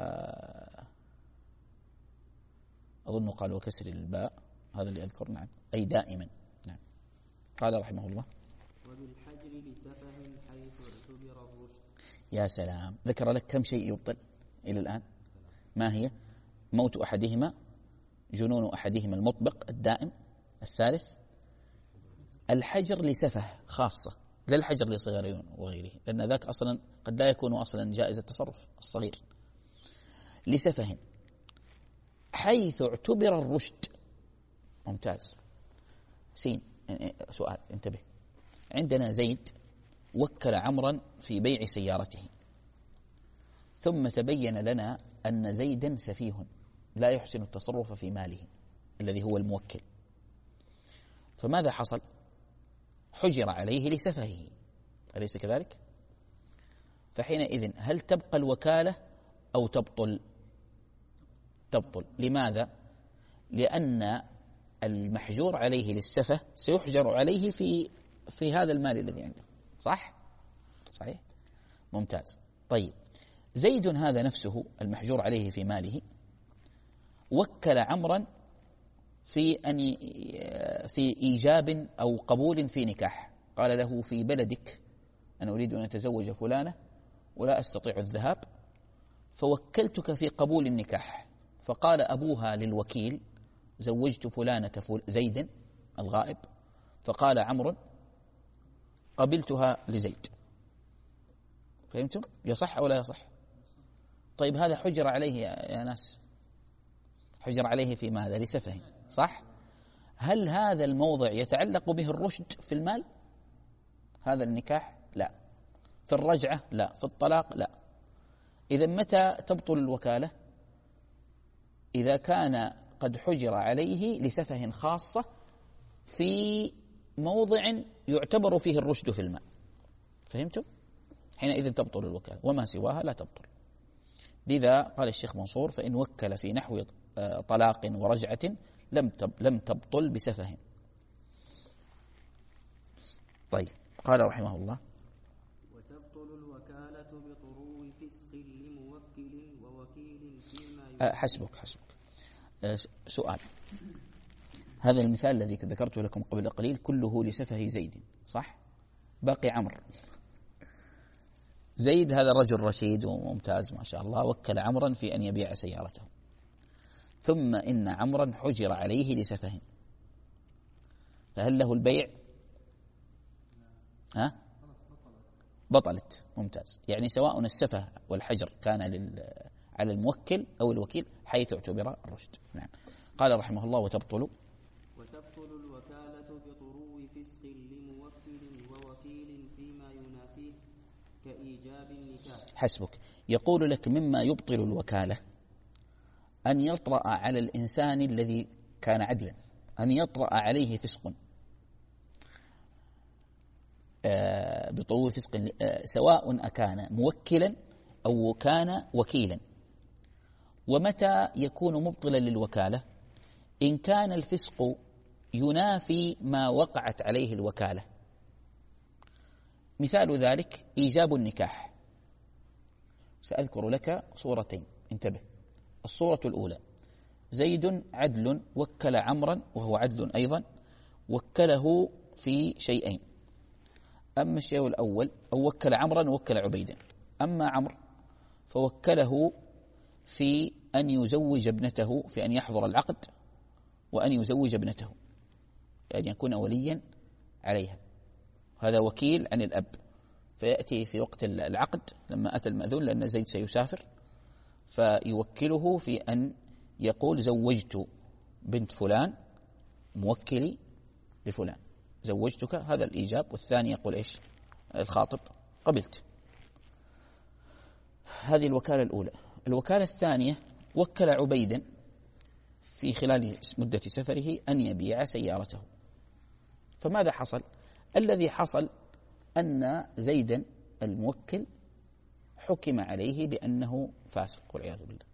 أظن قال وكسر الباء، هذا اللي أذكر. نعم، أي دائما. نعم. قال رحمه الله وبالحجر لسفه حيث اعتبر الرشد. يا سلام، ذكر لك كم شيء يبطل إلى الآن. ما هي؟ موت أحدهما، جنون أحدهما المطبق الدائم. الثالث الحجر لسفه خاصة، لا الحجر لصغير وغيره، لأن ذاك أصلا قد لا يكون أصلا جائز التصرف الصغير. لسفه حيث اعتبر الرشد. ممتاز. سين، سؤال انتبه. عندنا زيد وكل عمرا في بيع سيارته، ثم تبين لنا أن زيدا سفيه لا يحسن التصرف في ماله الذي هو الموكل، فماذا حصل؟ حجر عليه لسفهه، أليس كذلك؟ فحينئذ هل تبقى الوكالة أو تبطل؟ تبطل. لماذا؟ لأن المحجور عليه للسفه سيحجر عليه في في هذا المال الذي عنده. صح؟ صحيح؟ ممتاز. طيب، زيد هذا نفسه المحجور عليه في ماله وكل عمرا في أن في إيجاب أو قبول في نكاح، قال له في بلدك أنا أريد أن أتزوج فلانة ولا أستطيع الذهاب، فوكلتك في قبول النكاح. فقال أبوها للوكيل زوجت فلانة فل... زيد الغائب، فقال عمرو قبلتها لزيد. فهمتم؟ يصح أو لا يصح؟ طيب، هذا حجر عليه يا, يا ناس، حجر عليه في ماذا؟ لسفه. صح؟ هل هذا الموضع يتعلق به الرشد في المال؟ هذا النكاح؟ لا. في الرجعة؟ لا. في الطلاق؟ لا. إذا متى تبطل الوكالة؟ إذا كان قد حجر عليه لسفه خاصة في موضع يعتبر فيه الرشد في المال. فهمتم؟ حينئذ تبطل الوكالة، وما سواها لا تبطل. لذا قال الشيخ منصور فإن وكل في نحو طلاق ورجعة لم لم تبطل بسفه. طيب، قال رحمه الله وتبطل الوكالة بطرو فسق لموكل ووكيل فيما أه حسبك حسبك أه سؤال. هذا المثال الذي ذكرته لكم قبل قليل كله لسفه زيد، صح؟ باقي عمرو. زيد هذا رجل رشيد وممتاز ما شاء الله، وكل عمرا في أن يبيع سيارته، ثم إن عمرا حجر عليه لسفه، فهل له البيع؟ ها؟ بطلت. ممتاز. يعني سواء السفه والحجر كان على الموكل أو الوكيل حيث اعتبر الرشد. نعم. قال رحمه الله وتبطل وتبطل الوكالة بطرو فسق لموكل ووكيل فيما ينافيه كإيجاب النكاح. حسبك. يقول لك مما يبطل الوكالة أن يطرأ على الإنسان الذي كان عدلا، أن يطرأ عليه فسق آه بطرو فسق آه سواء أكان موكلا أو كان وكيلا. ومتى يكون مبطلا للوكالة؟ إن كان الفسق ينافي ما وقعت عليه الوكالة. مثال ذلك إيجاب النكاح. سأذكر لك صورتين، انتبه. الصورة الأولى: زيد عدل وكل عمرا وهو عدل أيضا، وكله في شيئين. أما الشيء الأول أو وكل عمرا ووكل عبيدا، أما عمرو فوكله في أن يزوج ابنته، في أن يحضر العقد وأن يزوج ابنته، يعني يكون وليا عليها. هذا وكيل عن الأب، فيأتي في وقت العقد لما أتى المأذون، لأن زيد سيسافر، فيوكله في أن يقول زوجت بنت فلان موكلي لفلان، زوجتك، هذا الإيجاب. والثاني يقول إيش؟ الخاطب: قبلت. هذه الوكالة الأولى. الوكالة الثانية: وكل عبيدا في خلال مدة سفره أن يبيع سيارته. فماذا حصل؟ الذي حصل أن زيدا الموكل حكم عليه بأنه فاسق والعياذ بالله،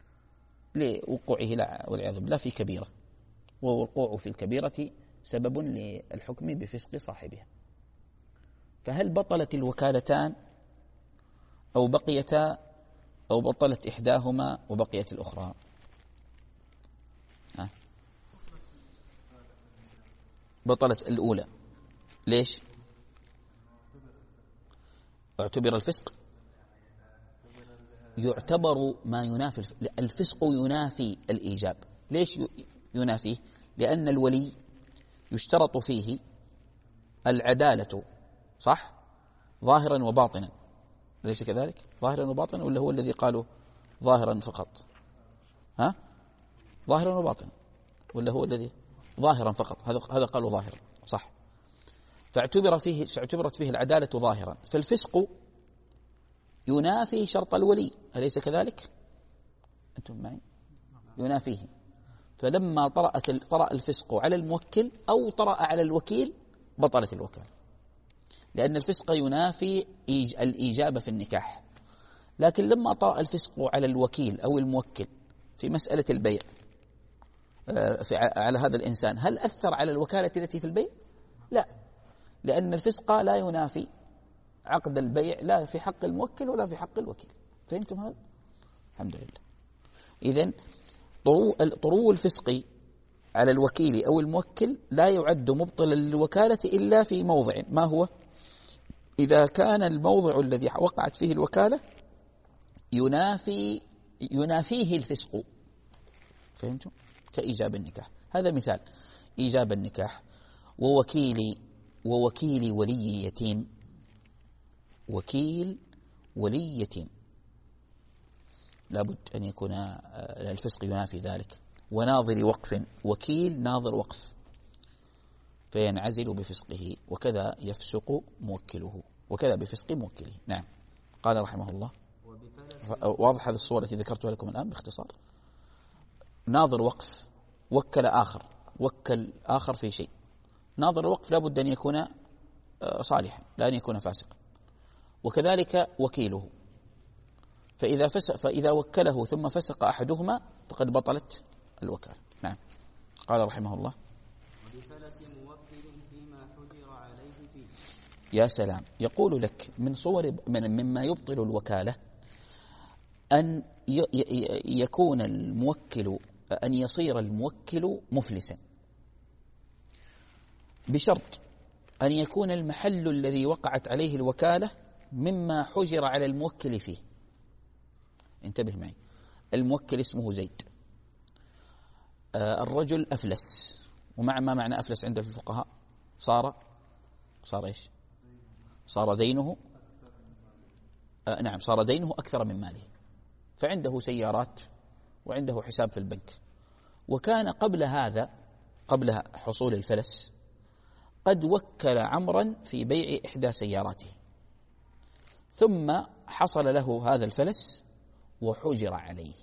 لوقوعه والعياذ بالله في كبيرة، ووقوعه في الكبيرة سبب للحكم بفسق صاحبها. فهل بطلت الوكالتان أو بقيتا، أو بطلت إحداهما وبقيت الأخرى؟ ها؟ بطلت الأولى. ليش؟ اعتبر الفسق، يعتبر ما ينافي الفسق، ينافي الإيجاب. ليش ينافيه؟ لأن الولي يشترط فيه العدالة، صح؟ ظاهرا وباطنا، ليس كذلك؟ ظاهرا وباطنا، ولا هو الذي قالوا ظاهرا فقط؟ ها؟ ظاهرا وباطنا، ولا هو الذي ظاهرا فقط؟ هذا هذا قالوا ظاهرا، صح؟ فاعتبر فيه اعتبرت فيه العدالة ظاهرا. فالفسق ينافي شرط الولي، أليس كذلك؟ أنتم معي؟ ينافيه. فلما طرأت طرأ الفسق على الموكل أو طرأ على الوكيل بطلت الوكالة، لأن الفسق ينافي الإيجاب في النكاح. لكن لما طرأ الفسق على الوكيل أو الموكل في مسألة البيع على هذا الإنسان، هل أثر على الوكالة التي في البيع؟ لا، لأن الفسق لا ينافي عقد البيع، لا في حق الموكل ولا في حق الوكيل. فهمتم هذا؟ الحمد لله. إذن طرو, طرو الفسق على الوكيل أو الموكل لا يعد مبطلا للوكالة إلا في موضع، ما هو؟ إذا كان الموضع الذي وقعت فيه الوكالة ينافي ينافيه الفسق. فهمتم؟ كإيجاب النكاح. هذا مثال إيجاب النكاح. ووكيل ووكيل ولي يتيم، وكيل ولي يتيم لابد أن يكون الفسق ينافي ذلك. وناظر وقف، وكيل ناظر وقف، فينعزل بفسقه، وكذا يفسق موكله، وكذا بفسق موكله. نعم. قال رحمه الله. واضح هذه الصورة التي ذكرتها لكم الآن باختصار. ناظر وقف وكل آخر، وكل آخر في شيء. ناظر الوقف لابد أن يكون صالحا، لا أن يكون فاسقا. وكذلك وكيله، فإذا فسق فإذا وكله ثم فسق أحدهما فقد بطلت الوكالة. نعم. قال رحمه الله. وبفلس موكل فيما حجر عليه فيه. يا سلام. يقول لك من صور من مما يبطل الوكالة أن يكون الموكل أن يصير الموكل مفلسا، بشرط أن يكون المحل الذي وقعت عليه الوكالة مما حجر على الموكل فيه. انتبه معي. الموكل اسمه زيد، آه الرجل أفلس. ومع ما معنى أفلس عند الفقهاء؟ صار صار إيش؟ صار دينه آه نعم صار دينه أكثر من ماله، فعنده سيارات وعنده حساب في البنك. وكان قبل هذا، قبل حصول الفلس، قد وكل عمرا في بيع إحدى سياراته، ثم حصل له هذا الفلس وحجر عليه.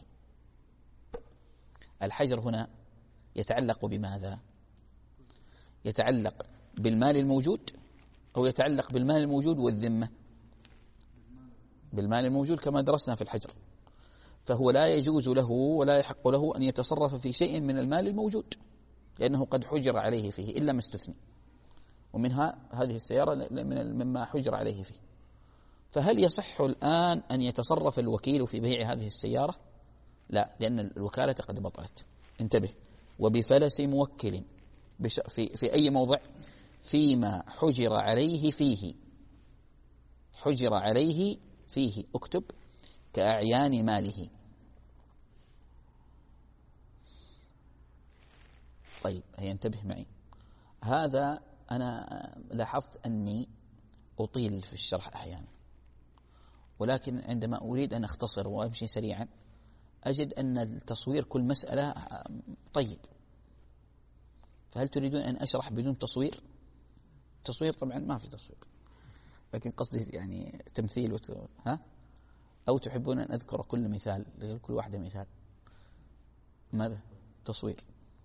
الحجر هنا يتعلق بماذا؟ يتعلق بالمال الموجود أو يتعلق بالمال الموجود والذمة؟ بالمال الموجود كما درسنا في الحجر. فهو لا يجوز له ولا يحق له أن يتصرف في شيء من المال الموجود، لأنه قد حجر عليه فيه إلا ما استثني، ومنها هذه السيارة مما حجر عليه فيه. فهل يصح الآن أن يتصرف الوكيل في بيع هذه السيارة؟ لا، لأن الوكالة قد بطلت. انتبه. وبفلس موكل في, في أي موضع؟ فيما حجر عليه فيه، حجر عليه فيه، اكتب كأعيان ماله. طيب هيا انتبه معي، هذا أنا لاحظت أني أطيل في الشرح أحيانا، ولكن عندما أريد أن أختصر وأمشي سريعا أجد أن التصوير كل مسألة طيب. فهل تريدون أن أشرح بدون تصوير؟ تصوير طبعا ما في تصوير، لكن قصدي يعني تمثيل وت... ها؟ أو تحبون أن أذكر كل مثال، كل واحدة مثال؟ ماذا؟ تصوير.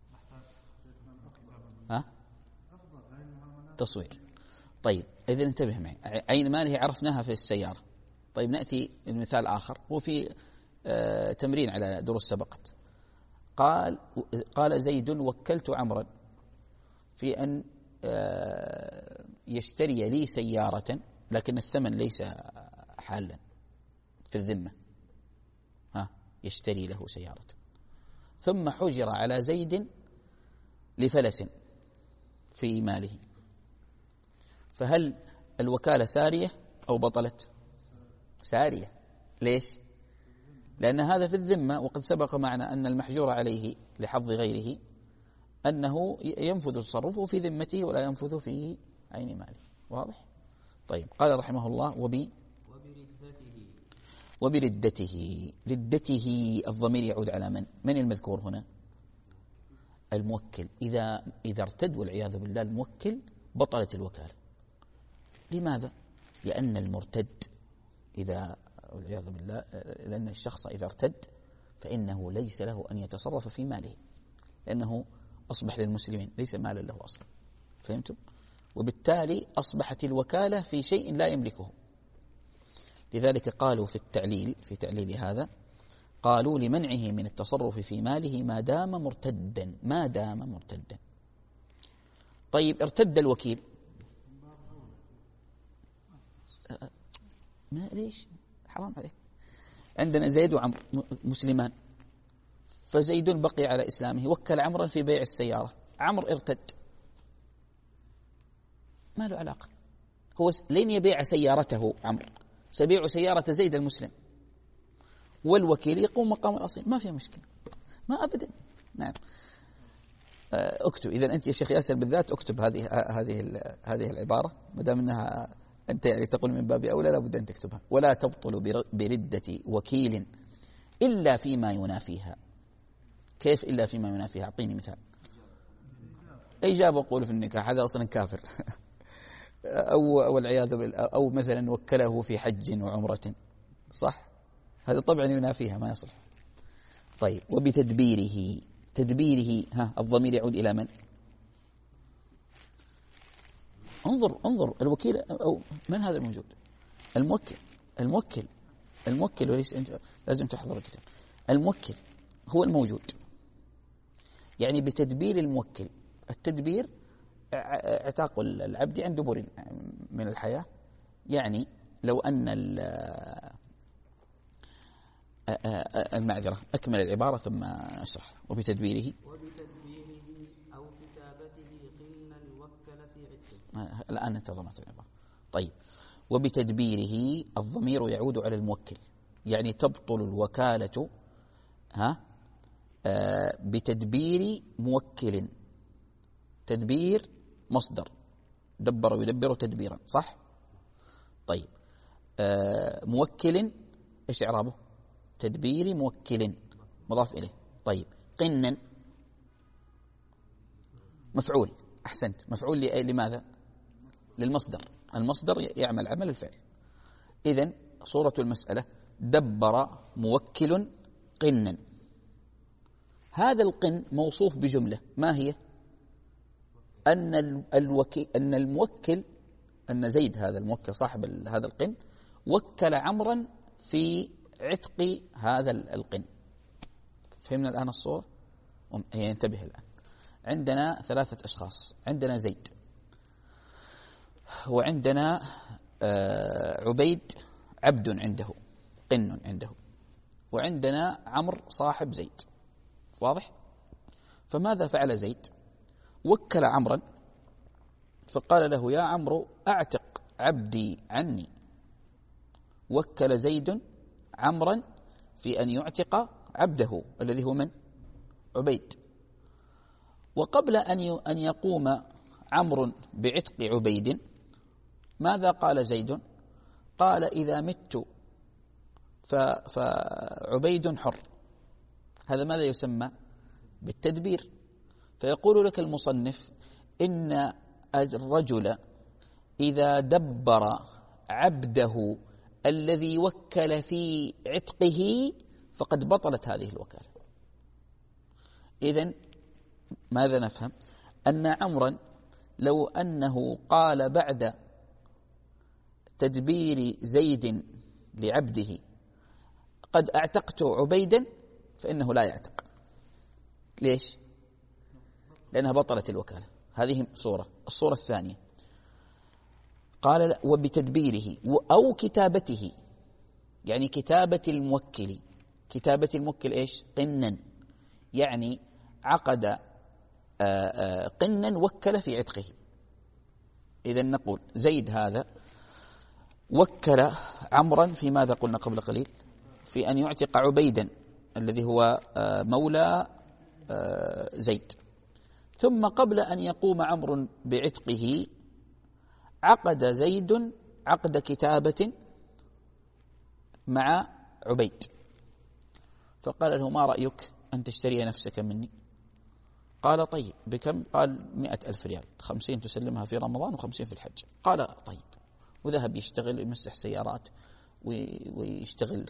ها؟ تصوير. طيب إذن انتبه معي، عين ماله عرفناها في السيارة. طيب نأتي المثال آخر، هو في آه تمرين على دروس سبقت. قال قال زيد وكلت عمرا في أن آه يشتري لي سيارة، لكن الثمن ليس حالا في الذمة، ها، يشتري له سيارة، ثم حجر على زيد لفلس في ماله، فهل الوكالة سارية أو بطلت؟ سارية. ليش؟ لأن هذا في الذمة، وقد سبق معنا أن المحجور عليه لحظ غيره أنه ينفذ تصرفه في ذمته ولا ينفذ في عين ماله. واضح؟ طيب قال رحمه الله وبي وبردته وبردته ردته الضمير يعود على من؟ من المذكور هنا؟ الموكل. إذا إذا ارتد والعياذ بالله الموكل بطلت الوكالة. لماذا؟ لأن المرتد إذا والعياذ بالله، لأن الشخص إذا ارتد فإنه ليس له أن يتصرف في ماله، لأنه أصبح للمسلمين ليس مالا له أصلا. فهمتم؟ وبالتالي أصبحت الوكالة في شيء لا يملكه. لذلك قالوا في التعليل، في تعليل هذا قالوا لمنعه من التصرف في ماله ما دام مرتدا، ما دام مرتدا. طيب ارتد الوكيل، ما ليش؟ حرام عليك. عندنا زيد وعمر مسلمان، فزيد بقي على إسلامه، وكل عمرا في بيع السيارة، عمر ارتد، ما له علاقة. هو لين يبيع سيارته عمر، سيبيع سيارة زيد المسلم، والوكيل يقوم مقام الأصيل، ما فيها مشكلة، ما أبدا. نعم. اكتب إذا أنت يا شيخ ياسر بالذات اكتب هذه هذه هذه العبارة، ما دام أنها أنت يعني تقول من باب أولى لابد أن تكتبها. ولا تبطل بردة وكيل إلا فيما ينافيها. كيف إلا فيما ينافيها؟ أعطيني مثال. إيجاب وقول في النكاح، هذا أصلا كافر. أو والعياذ بالله، أو مثلا وكله في حج وعمرة، صح؟ هذا طبعا ينافيها، ما يصلح. طيب وبتدبيره، تدبيره ها الضمير يعود إلى من؟ انظر انظر الوكيل أو من هذا الموجود؟ الموكل. الموكل الموكل وليس أنت، لازم تحضر الكتاب. الموكل هو الموجود، يعني بتدبير الموكل. التدبير اعتاق العبد عن دبر من الحياة، يعني لو أن المعذرة أكمل العبارة ثم أشرح. وبتدبيره وبتدبيره أو كتابته قلنا وكل في عتقه. الآن انتظمت العبارة. طيب وبتدبيره الضمير يعود على الموكل، يعني تبطل الوكالة ها آه بتدبير موكل. تدبير مصدر، دبر ويدبر تدبيرا، صح؟ طيب آه موكل ايش اعرابه؟ تدبير موكل مضاف اليه. طيب قنا مفعول، احسنت، مفعول لماذا؟ للمصدر، المصدر يعمل عمل الفعل. اذن صورة المسألة دبر موكل قنا. هذا القن موصوف بجملة، ما هي؟ أن الوكيل أن الموكل أن زيد هذا الموكل صاحب هذا القن وكل عمرا في عتق هذا القن. فهمنا الآن الصورة؟ هي انتبه الآن. عندنا ثلاثة أشخاص، عندنا زيد وعندنا عبيد عبد عنده، قن عنده، وعندنا عمرو صاحب زيد، واضح؟ فماذا فعل زيد؟ وكل عمرا فقال له يا عمرو أعتق عبدي عني. وكل زيد عمرا في أن يعتق عبده الذي هو من؟ عبيد. وقبل أن يقوم عمرو بعتق عبيد ماذا قال زيد؟ قال إذا مت فعبيد حر. هذا ماذا يسمى؟ بالتدبير. فيقول لك المصنف إن الرجل إذا دبر عبده الذي وكل في عتقه فقد بطلت هذه الوكالة. إذن ماذا نفهم؟ أن عمرا لو أنه قال بعد تدبير زيد لعبده قد أعتقت عبيدا فإنه لا يعتق. ليش؟ لأنها بطلت الوكالة. هذه صورة. الصورة الثانية قال وبتدبيره أو كتابته، يعني كتابة الموكل. كتابة الموكل إيش؟ قنا، يعني عقد قنا وكل في عتقه. إذن نقول زيد هذا وكل عمرا في ماذا قلنا قبل قليل؟ في أن يعتق عبيدا الذي هو مولى زيد. ثم قبل أن يقوم عمرو بعتقه عقد زيد عقد كتابة مع عبيد، فقال له ما رأيك أن تشتري نفسك مني؟ قال طيب. بكم؟ قال مئة ألف ريال، خمسين تسلمها في رمضان وخمسين في الحج. قال طيب. وذهب يشتغل يمسح سيارات ويشتغل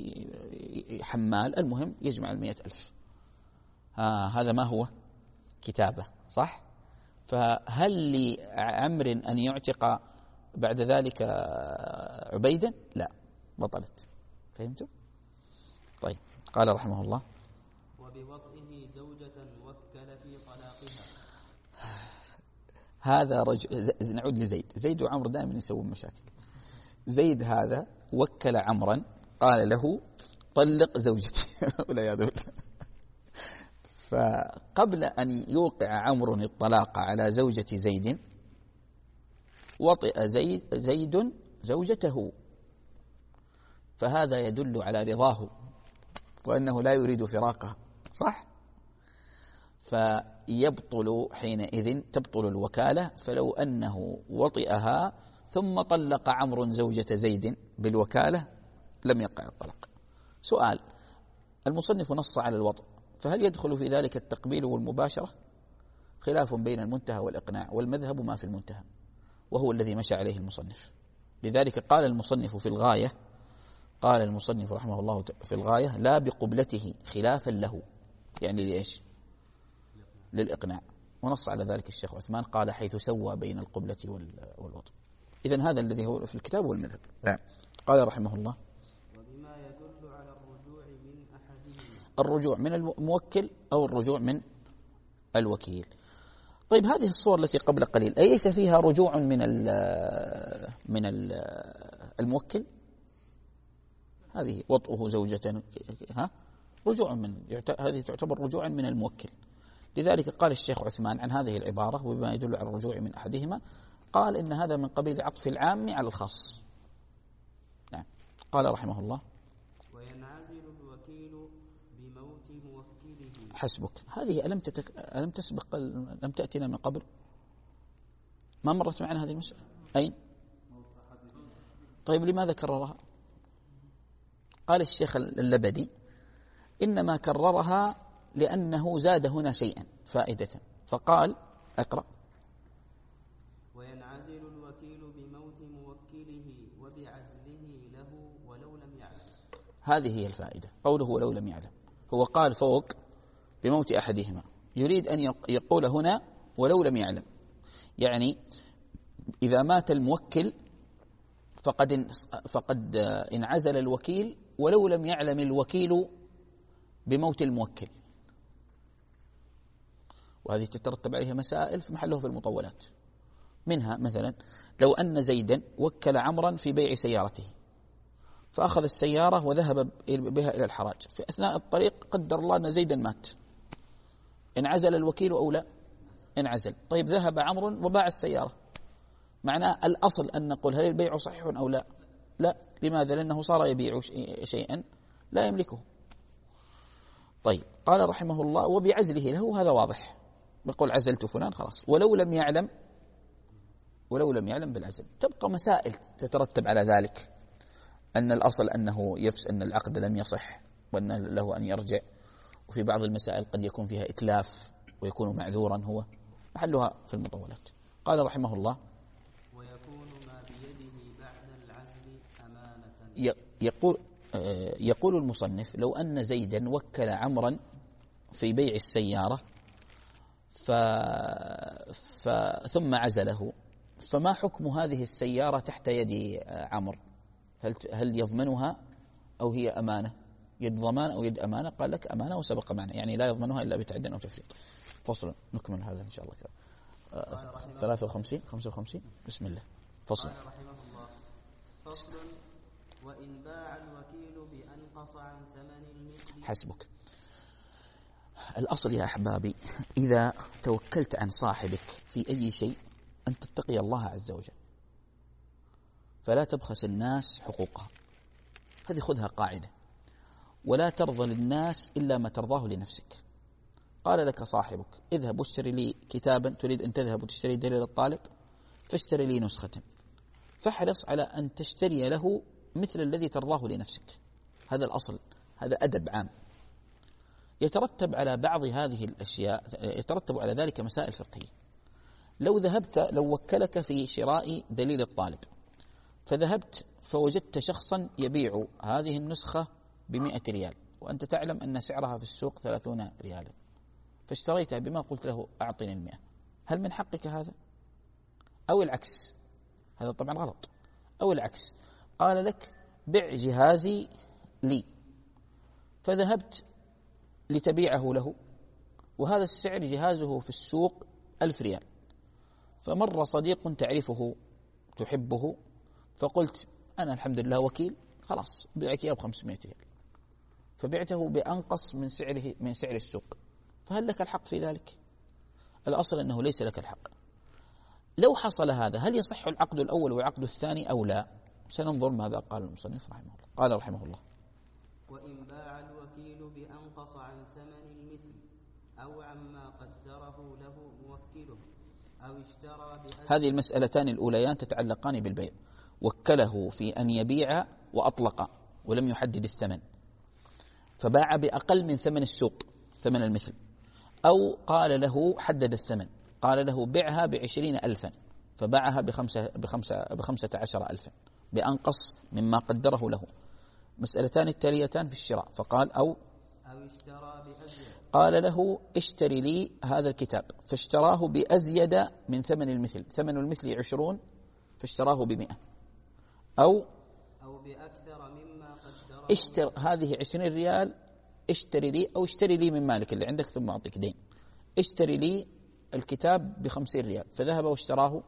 حمال، المهم يجمع المئة ألف. آه هذا ما هو؟ كتابة، صح؟ فهل لعمر أن يعتق بعد ذلك عبيدا؟ لا، بطلت. فهمتوا؟ طيب. قال رحمه الله وبوطئه زوجة وكل في طلاقها. هذا رجل. نعود لزيد. زيد وعمر دائما يسوون مشاكل. زيد هذا وكل عمرا قال له طلق زوجتي ولا يدول. فقبل أن يوقع عمرو الطلاق على زوجة زيد وطئ زيد, زيد زوجته، فهذا يدل على رضاه وأنه لا يريد فراقها، صح؟ فيبطل حينئذ تبطل الوكالة. فلو أنه وطئها ثم طلق عمرو زوجة زيد بالوكالة لم يقع الطلاق. سؤال: المصنف نص على الوطء، فهل يدخل في ذلك التقبيل والمباشرة؟ خلاف بين المنتهى والإقناع، والمذهب ما في المنتهى وهو الذي مشى عليه المصنف. لذلك قال المصنف في الغاية قال المصنف رحمه الله في الغاية لا بقبلته خلافا له، يعني لإيش؟ للإقناع. ونص على ذلك الشيخ عثمان، قال حيث سوى بين القبلة والوطء. إذن هذا الذي هو في الكتاب والمذهب. نعم. قال رحمه الله وبما يدل على الرجوع من أحدهما، الرجوع من الموكل أو الرجوع من الوكيل. طيب، هذه الصور التي قبل قليل أليس فيها رجوع من ال من ال الموكل؟ هذه وطئه زوجة، ها رجوع من هذه تعتبر رجوعا من الموكل. لذلك قال الشيخ عثمان عن هذه العبارة وبما يدل على الرجوع من أحدهما، قال إن هذا من قبيل عطف العام على الخاص. نعم. قال رحمه الله وينعزل الوكيل بموت موكله. حسبك. هذه ألم تتك... ألم تسبق لم تأتينا من قبل؟ ما مرت معنا هذه المسألة؟ أين؟ طيب، لماذا كررها؟ قال الشيخ اللبدي إنما كررها لأنه زاد هنا شيئا فائدة، فقال اقرأ: وينعزل الوكيل بموت موكله وبعزله له ولو لم يعلم. هذه هي الفائدة، قوله ولو لم يعلم. هو قال فوق بموت أحدهما، يريد أن يقول هنا ولو لم يعلم، يعني إذا مات الموكل فقد فقد انعزل الوكيل ولو لم يعلم الوكيل بموت الموكل. وهذه تترتب عليها مسائل في محله في المطولات. منها مثلا لو أن زيدا وكل عمرا في بيع سيارته، فأخذ السيارة وذهب بها إلى الحراج. في أثناء الطريق قدر الله أن زيدا مات، انعزل الوكيل أو لا؟ انعزل. طيب ذهب عمرو وباع السيارة، معناه الأصل أن نقول هل البيع صحيح أو لا؟ لا. لماذا؟ لأنه صار يبيع شيئا لا يملكه. طيب قال رحمه الله وبعزله له، هذا واضح، يقول عزلت فلان خلاص، ولو لم يعلم ولو لم يعلم بالعزل. تبقى مسائل تترتب على ذلك، أن الأصل أنه يفس أن العقد لم يصح وأن له أن يرجع، وفي بعض المسائل قد يكون فيها إتلاف ويكون معذورا، هو محلها في المطولات. قال رحمه الله ويكون ما بيده بعد العزل أمانة. يقول يقول المصنف لو أن زيدا وكل عمرا في بيع السيارة ف... ف... ثم عزله، فما حكم هذه السيارة تحت يد عمرو؟ هل هل يضمنها أو هي أمانة؟ يد ضمان أو يد أمانة؟ قال لك أمانة وسبق معنا، يعني لا يضمنها إلا بتعدي أو تفريط. فصل. نكمل هذا إن شاء الله. ثلاثة وخمسين خمسة وخمسين بسم الله. فصل. قال رحمه الله فصل وإن باع الوكيل بأنقص عن ثمن المثل. حسبك. الأصل يا أحبابي إذا توكلت عن صاحبك في أي شيء أن تتقي الله عز وجل، فلا تبخس الناس حقوقها، هذه خذها قاعدة، ولا ترضى للناس إلا ما ترضاه لنفسك. قال لك صاحبك اذهب واشتري لي كتابا، تريد أن تذهب وتشتري دليل الطالب، فاشتري لي نسخة، فاحرص على أن تشتري له مثل الذي ترضاه لنفسك. هذا الأصل، هذا أدب عام. يترتب على بعض هذه الأشياء، يترتب على ذلك مسائل فقهية. لو ذهبت لو وكلك في شراء دليل الطالب، فذهبت فوجدت شخصا يبيع هذه النسخة بمئة ريال، وأنت تعلم أن سعرها في السوق ثلاثون ريالا، فاشتريتها بما قلت له أعطني المئة، هل من حقك هذا؟ أو العكس؟ هذا طبعا غلط. أو العكس، قال لك بع جهازي لي، فذهبت لتبيعه له، وهذا السعر جهازه في السوق ألف ريال، فمر صديق تعرفه تحبه فقلت أنا الحمد لله وكيل، خلاص بيعك إياه بخمسمائة ريال، فبعته بأنقص من سعره من سعر السوق، فهل لك الحق في ذلك؟ الأصل أنه ليس لك الحق. لو حصل هذا هل يصح العقد الأول والعقد الثاني أو لا؟ سننظر ماذا قال المصنف رحمه الله. قال رحمه الله وإن باع الوكيل بأنقص عن ثمن المثل أو عما قدره له موكله أو اشترى بأجل. هذه المسألتان الأوليان تتعلقان بالبيع. وكله في أن يبيع وأطلق ولم يحدد الثمن، فباع بأقل من ثمن السوق ثمن المثل، أو قال له حدد الثمن، قال له بعها بعشرين ألفا فباعها بخمسة, بخمسة, بخمسة عشر ألفا بأنقص مما قدره له. مسألتان التاليتان في الشراء، فقال أو أو اشترى بأزيد، قال له اشتري لي هذا الكتاب، فاشتراه بأزيد من ثمن المثل، ثمن المثل عشرون فاشتراه بمئة، أو أو بأكثر مما قدره اشتر هذه عشرين ريال اشتري لي، أو اشتري لي من مالك اللي عندك ثم أعطيك دين، اشتري لي الكتاب بخمسين ريال، فذهب واشتراه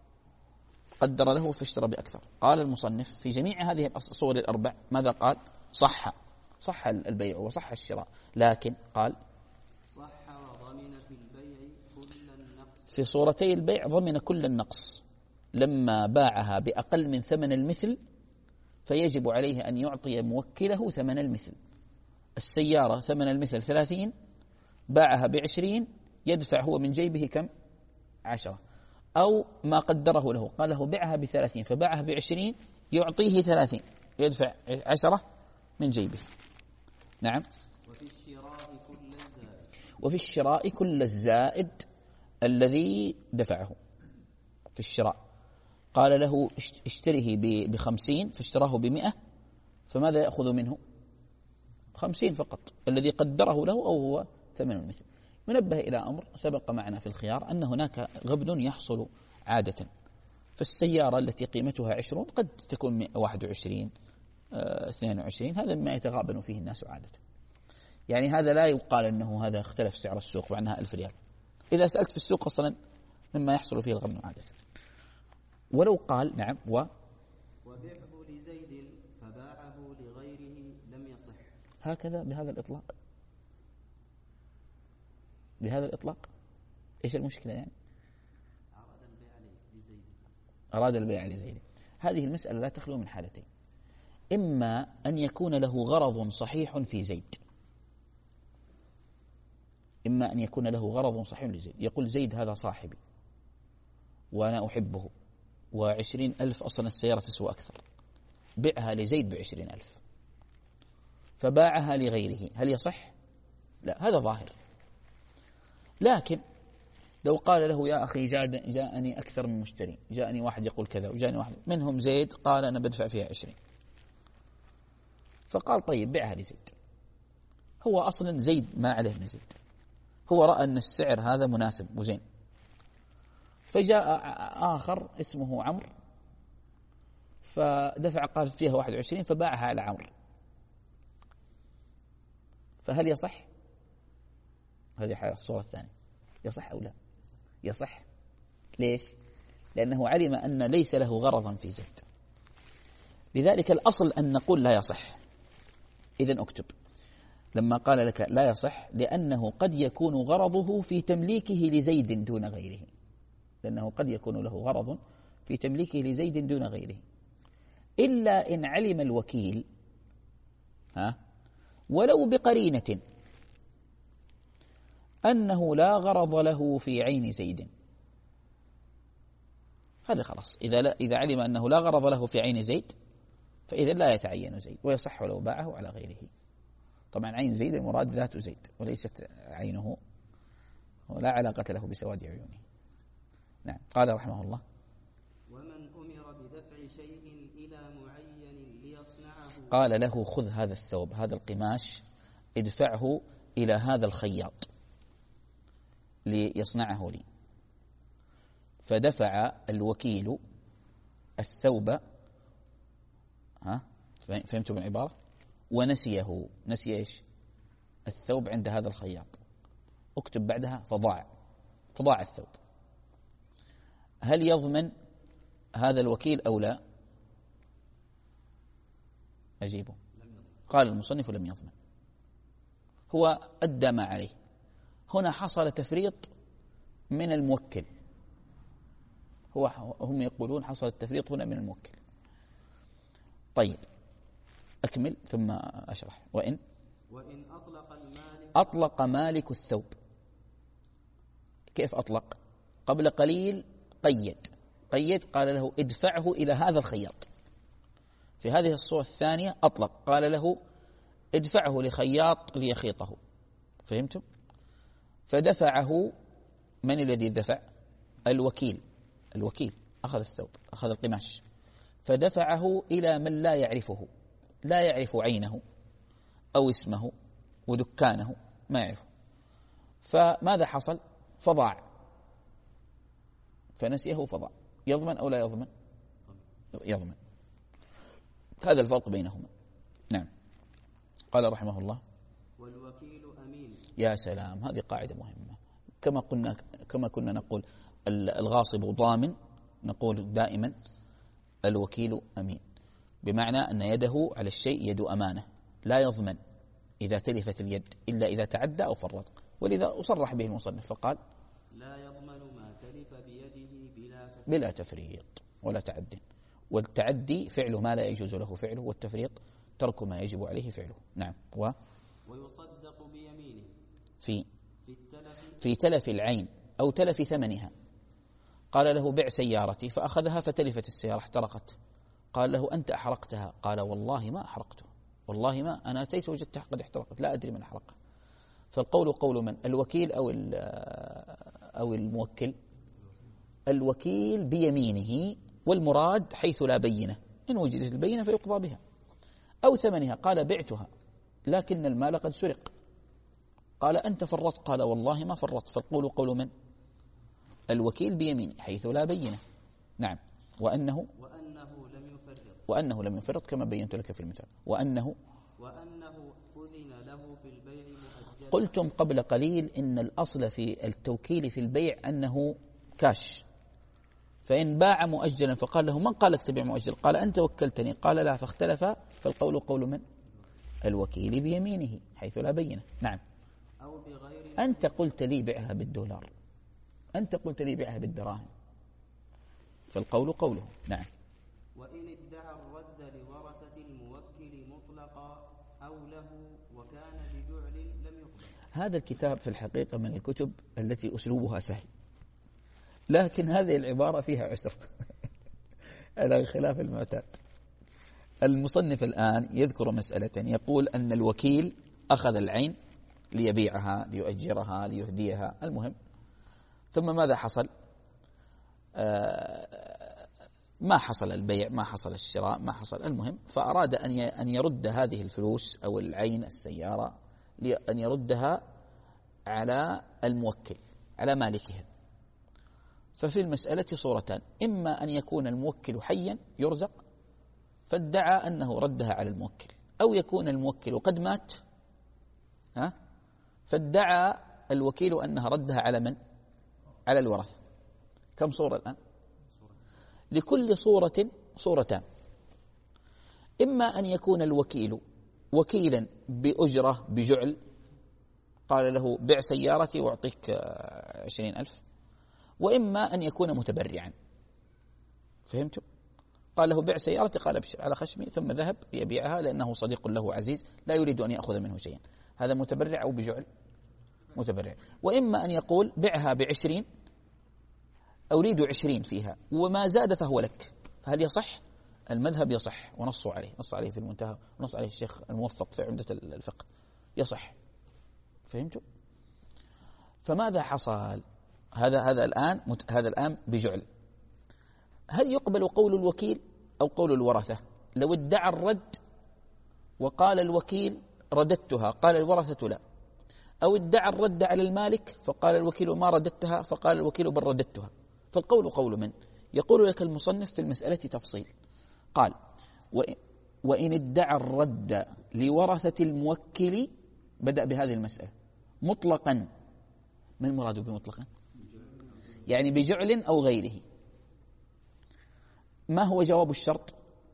قدر له فاشترى بأكثر. قال المصنف في جميع هذه الصور الأربع ماذا قال؟ صح صح البيع وصح الشراء، لكن قال صح وضمن في البيع كل النقص. في صورتي البيع ضمن كل النقص، لما باعها بأقل من ثمن المثل فيجب عليه أن يعطي موكله ثمن المثل. السيارة ثمن المثل ثلاثين، باعها بعشرين، يدفع هو من جيبه كم؟ عشرة. أو ما قدره له، قال له بعها بثلاثين فباعها بعشرين، يعطيه ثلاثين، يدفع عشرة من جيبه. نعم. وفي الشراء كل الزائد، وفي الشراء كل الزائد الذي دفعه في الشراء، قال له اشتره بخمسين فاشتراه بمئة، فماذا يأخذ منه؟ خمسين فقط الذي قدره له أو هو ثمن المثل. منبه إلى أمر سبق معنا في الخيار أن هناك غبن يحصل عادة، فالسيارة التي قيمتها عشرون قد تكون واحد وعشرين اثنين وعشرين، هذا ما يتغابن فيه الناس عادة. يعني هذا لا يقال أنه هذا اختلف سعر السوق وعنها ألف ريال، إذا سألت في السوق أصلا مما يحصل فيه الغبن عادة. ولو قال نعم و وبعه لزيد فباعه هكذا بهذا الإطلاق، بهذا الإطلاق. إيش المشكلة يعني؟ أراد البيع لزيد أراد البيع لزيد. هذه المسألة لا تخلو من حالتين: إما أن يكون له غرض صحيح في زيد، إما أن يكون له غرض صحيح لزيد، يقول زيد هذا صاحبي وأنا أحبه وعشرين ألف أصلا السيارة تسوى أكثر، بعها لزيد بعشرين ألف، فباعها لغيره، هل يصح؟ لا، هذا ظاهر. لكن لو قال له يا أخي جاءني أكثر من مشتري، جاءني واحد يقول كذا وجاءني واحد منهم زيد قال أنا بدفع فيها عشرين، فقال طيب بعها لزيد، هو أصلا زيد ما عليه من زيد، هو رأى أن السعر هذا مناسب وزين، فجاء آخر اسمه عمرو فدفع قال فيها واحد وعشرين فباعها على عمرو، فهل يصح؟ هذه حالة الصورة الثانية، يصح أو لا؟ يصح. ليش؟ لأنه علم أن ليس له غرضا في زيد، لذلك الأصل أن نقول لا يصح. إذن اكتب لما قال لك لا يصح لأنه قد يكون غرضه في تمليكه لزيد دون غيره، لأنه قد يكون له غرض في تمليكه لزيد دون غيره، إلا إن علم الوكيل ها ولو بقرينة أنه لا غرض له في عين زيد، هذا خلاص. إذا لا إذا علم أنه لا غرض له في عين زيد فإذا لا يتعين زيد، ويصح لو باعه على غيره. طبعا عين زيد المراد ذات زيد وليست عينه، ولا علاقة له بسواد عيونه. نعم. قال رحمه الله: ومن أمر بدفع شيء إلى معين ليصنعه، قال له خذ هذا الثوب، هذا القماش، ادفعه إلى هذا الخياط ليصنعه لي، فدفع الوكيل الثوب، ها فهمتم العبارة؟ ونسيه، نسي إيش؟ الثوب عند هذا الخياط، اكتب بعدها فضاع، فضاع الثوب. هل يضمن هذا الوكيل أو لا؟ أجيبه. قال المصنف لم يضمن، هو أدى ما عليه. هنا حصل تفريط من الموكل، هو هم يقولون حصل التفريط هنا من الموكل. طيب أكمل ثم أشرح. وإن وإن أطلق المالك أطلق مالك الثوب. كيف أطلق؟ قبل قليل قيد قيد قال له ادفعه إلى هذا الخياط. في هذه الصورة الثانية أطلق، قال له ادفعه لخياط ليخيطه. فهمتم؟ فدفعه. من الذي دفع؟ الوكيل. الوكيل أخذ الثوب، أخذ القماش، فدفعه إلى من لا يعرفه، لا يعرف عينه أو اسمه ودكانه، ما يعرفه. فماذا حصل؟ فضاع، فنسيه فضاع. يضمن أو لا يضمن؟ يضمن. هذا الفرق بينهما. نعم. قال رحمه الله: والوكيل أمين. يا سلام، هذه قاعدة مهمة. كما قلنا كما كنا نقول الغاصب ضامن، نقول دائما الوكيل أمين، بمعنى أن يده على الشيء يد أمانة، لا يضمن إذا تلفت اليد إلا إذا تعدى أو فرط. ولذا أصرح به المصنف فقال: لا يضمن ما تلف بيده بلا تفريط, بلا تفريط ولا تعد. والتعدي فعل ما لا يجوز له فعله، والتفريط ترك ما يجب عليه فعله. نعم. و ويصدق بيمينه في في التلف في تلف العين أو تلف ثمنها. قال له بع سيارتي، فأخذها فتلفت السيارة، احترقت. قال له أنت أحرقتها. قال والله ما أحرقتها، والله ما، أنا أتيت وجدتها قد احترقت، لا أدري من أحرقها. فالقول قول من؟ الوكيل أو أو الموكل؟ الوكيل بيمينه، والمراد حيث لا بينة، إن وجدت البينة فيقضى بها. أو ثمنها، قال بعتها لكن المال قد سرق. قال أنت فرطت، قال والله ما فرطت. فالقول قول من؟ الوكيل بيمينه حيث لا بينة. نعم. وأنه وأنه لم يفرط وأنه لم يفرط كما بينت لك في المثال. وأنه وأنه أذن له في البيع مؤجلا. قلتم قبل قليل إن الأصل في التوكيل في البيع أنه كاش، فإن باع مؤجلا فقال له من قال لك تبيع مؤجل؟ قال أنت وكلتني. قال لا، فاختلف. فالقول قول من؟ الوكيل بيمينه حيث لا بينة. نعم. أو بغير أنت قلت لي بيعها بالدولار، أنت قلت لي بيعها بالدراهم، فالقول قوله. نعم. وإن ادعى الرد لورثة الموكل مطلقا أو له وكان بجعل لم يقبل. هذا الكتاب في الحقيقة من الكتب التي أسلوبها سهل، لكن هذه العبارة فيها عسر على خلاف المعتاد. المصنف الآن يذكر مسألة، يقول أن الوكيل أخذ العين ليبيعها ليؤجرها ليهديها، المهم، ثم ماذا حصل؟ آه ما حصل البيع، ما حصل الشراء، ما حصل، المهم، فأراد أن أن يرد هذه الفلوس أو العين السيارة أن يردها على الموكل، على مالكها. ففي المسألة صورتان، إما أن يكون الموكل حيا يرزق فادعى أنه ردها على الموكل، أو يكون الموكل قد مات ها فادعى الوكيل أنها ردها على من؟ على الورثة. كم صورة الآن؟ لكل صورة صورتان، إما أن يكون الوكيل وكيلا بأجرة بجعل، قال له بيع سيارتي وأعطيك عشرين ألف، وإما أن يكون متبرعا. فهمتم؟ قال له بيع سيارتي، قال ابشر على خشمي، ثم ذهب يبيعها لأنه صديق له عزيز لا يريد أن يأخذ منه شيئا. هذا متبرع أو بجعل؟ متبرع. وإما أن يقول بيعها بعشرين، أريد عشرين فيها وما زاد فهو لك. هل يصح؟ المذهب يصح، ونصوا عليه، نص عليه في المنتهى، ونص عليه الشيخ الموفق في عمدة الفقه، يصح. فهمتوا؟ فماذا حصل؟ هذا هذا الآن هذا الآن بجعل. هل يقبل قول الوكيل أو قول الورثة؟ لو ادعى الرد وقال الوكيل رددتها، قال الورثة لا، أو ادعى الرد على المالك فقال الوكيل ما رددتها، فقال الوكيل بل رددتها، فالقول قول من؟ يقول لك المصنف في المسألة تفصيل، قال وإن ادعى الرد لورثة الموكل، بدأ بهذه المسألة مطلقا. ما المراد بمطلقا؟ يعني بجعل أو غيره. ما هو جواب الشرط؟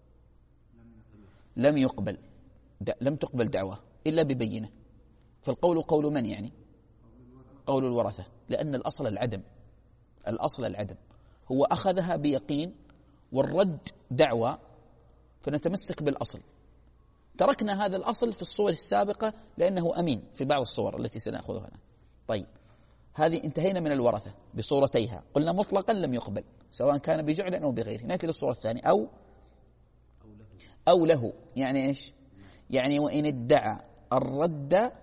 لم يقبل، لم تقبل دعوة إلا ببينة. فالقول قول من يعني؟ قول الورثة، لأن الأصل العدم، الأصل العدم، هو أخذها بيقين والرد دعوة، فنتمسك بالأصل. تركنا هذا الأصل في الصور السابقة لأنه أمين في بعض الصور التي سنأخذها الآن. طيب، هذه انتهينا من الورثة بصورتيها، قلنا مطلقا لم يقبل سواء كان بجعل أو بغيره. نأتي للصورة الثانية، أو أو له، يعني إيش؟ يعني وإن ادعى الرد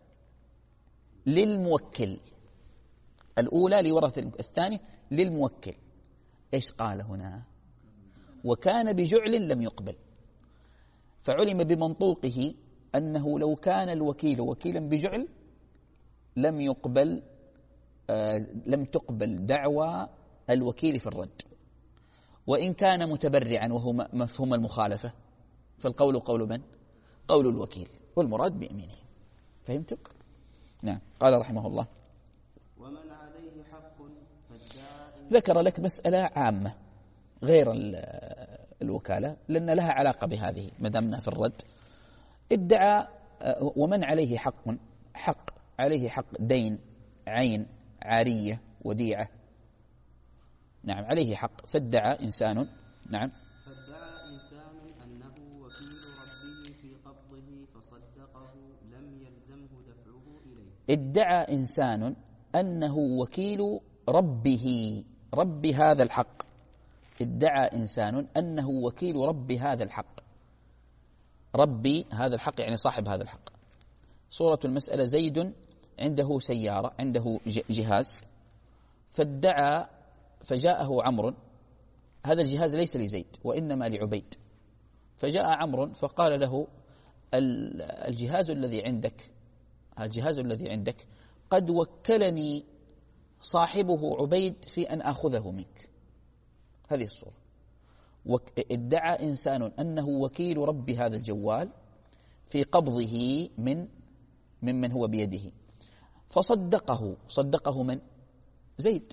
للموكل، الأولى لورثة، الثانية للموكل. إيش قال هنا؟ وكان بجعل لم يقبل، فعلم بمنطوقه أنه لو كان الوكيل وكيلا بجعل لم يقبل آه لم تقبل دعوى الوكيل في الرد. وإن كان متبرعا وهو مفهوم المخالفة فالقول قول من؟ قول الوكيل، والمراد بيمينه. فهمتم؟ نعم. قال رحمه الله ومن عليه حق فادعى. ذكر لك مسألة عامة غير الوكالة لأن لها علاقة بهذه ما دامنا في الرد. ادعى ومن عليه حق، حق عليه حق، دين، عين، عارية، وديعة. نعم، عليه حق. فادعى إنسان، نعم، فادعى إنسان أنه وكيل ربه في قبضه فصدقه لم يلزمه دفعه إليه. ادعى إنسان أنه وكيل ربه، رب هذا الحق. ادعى إنسان أنه وكيل رب هذا الحق. ربي هذا الحق يعني صاحب هذا الحق. صورة المسألة زيد عنده سيارة، عنده جهاز، فادعى فجاءه عمرو، هذا الجهاز ليس لزيد وإنما لعبيد. فجاء عمرو فقال له الجهاز الذي عندك، الجهاز الذي عندك قد وكلني صاحبه عبيد في أن آخذه منك. هذه الصورة. ادعى إنسان أنه وكيل رب هذا الجوال في قبضه من ممن هو بيده، فصدقه. صدقه من؟ زيد.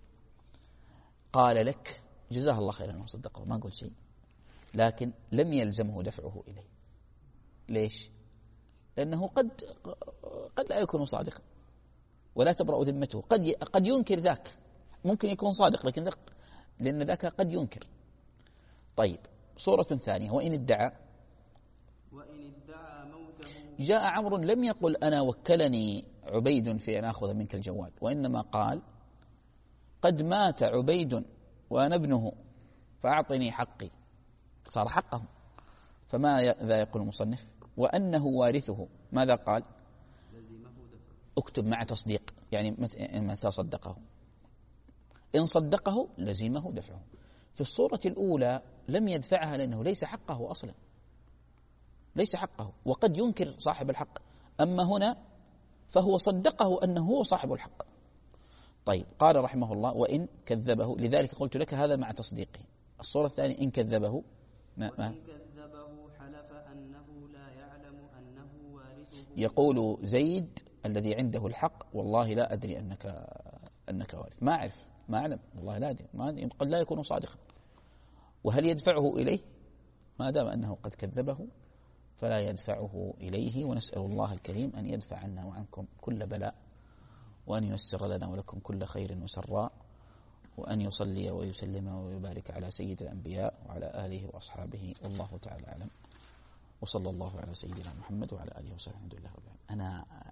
قال لك جزاه الله خيرا وصدقه، ما قلت شيء، لكن لم يلزمه دفعه إليه. ليش؟ لأنه قد قد لا يكون صادقا ولا تبرأ ذمته، قد قد ينكر ذاك، ممكن يكون صادق لكن ذاك لأن ذاك قد ينكر. طيب صورة ثانية، وإن ادعى وإن ادعى موته جاء عمرو لم يقل أنا وكلني عبيد في أن أخذ منك الجوال، وإنما قال قد مات عبيد وأنا ابنه فأعطني حقي، صار حقه. فماذا يقول المصنف؟ وأنه وارثه، ماذا قال؟ لزمه دفعه. اكتب مع تصديق، يعني متى صدقه، إن صدقه لزمه دفعه. في الصورة الأولى لم يدفعها لأنه ليس حقه أصلا، ليس حقه، وقد ينكر صاحب الحق. أما هنا فهو صدقه أنه هو صاحب الحق. طيب قال رحمه الله وإن كذبه، لذلك قلت لك هذا مع تصديقه. الصورة الثانية إن كذبه ما ما وإن كذبه حلف أنه لا يعلم أنه وارثه. يقول زيد الذي عنده الحق والله لا أدري أنك أنك وارث، ما أعرف، ما أعلم، والله لا أدري، ما قد لا يكون صادقا. وهل يدفعه إليه؟ ما دام أنه قد كذبه فلا يدفعه إليه. ونسأل الله الكريم أن يدفع عنا وعنكم كل بلاء، وأن ييسر لنا ولكم كل خير وسراء، وأن يصلي ويسلم ويبارك على سيد الأنبياء وعلى آله وأصحابه، والله تعالى أعلم، وصلى الله على سيدنا محمد وعلى آله وصحبه. الحمد لله رب العالمين. أنا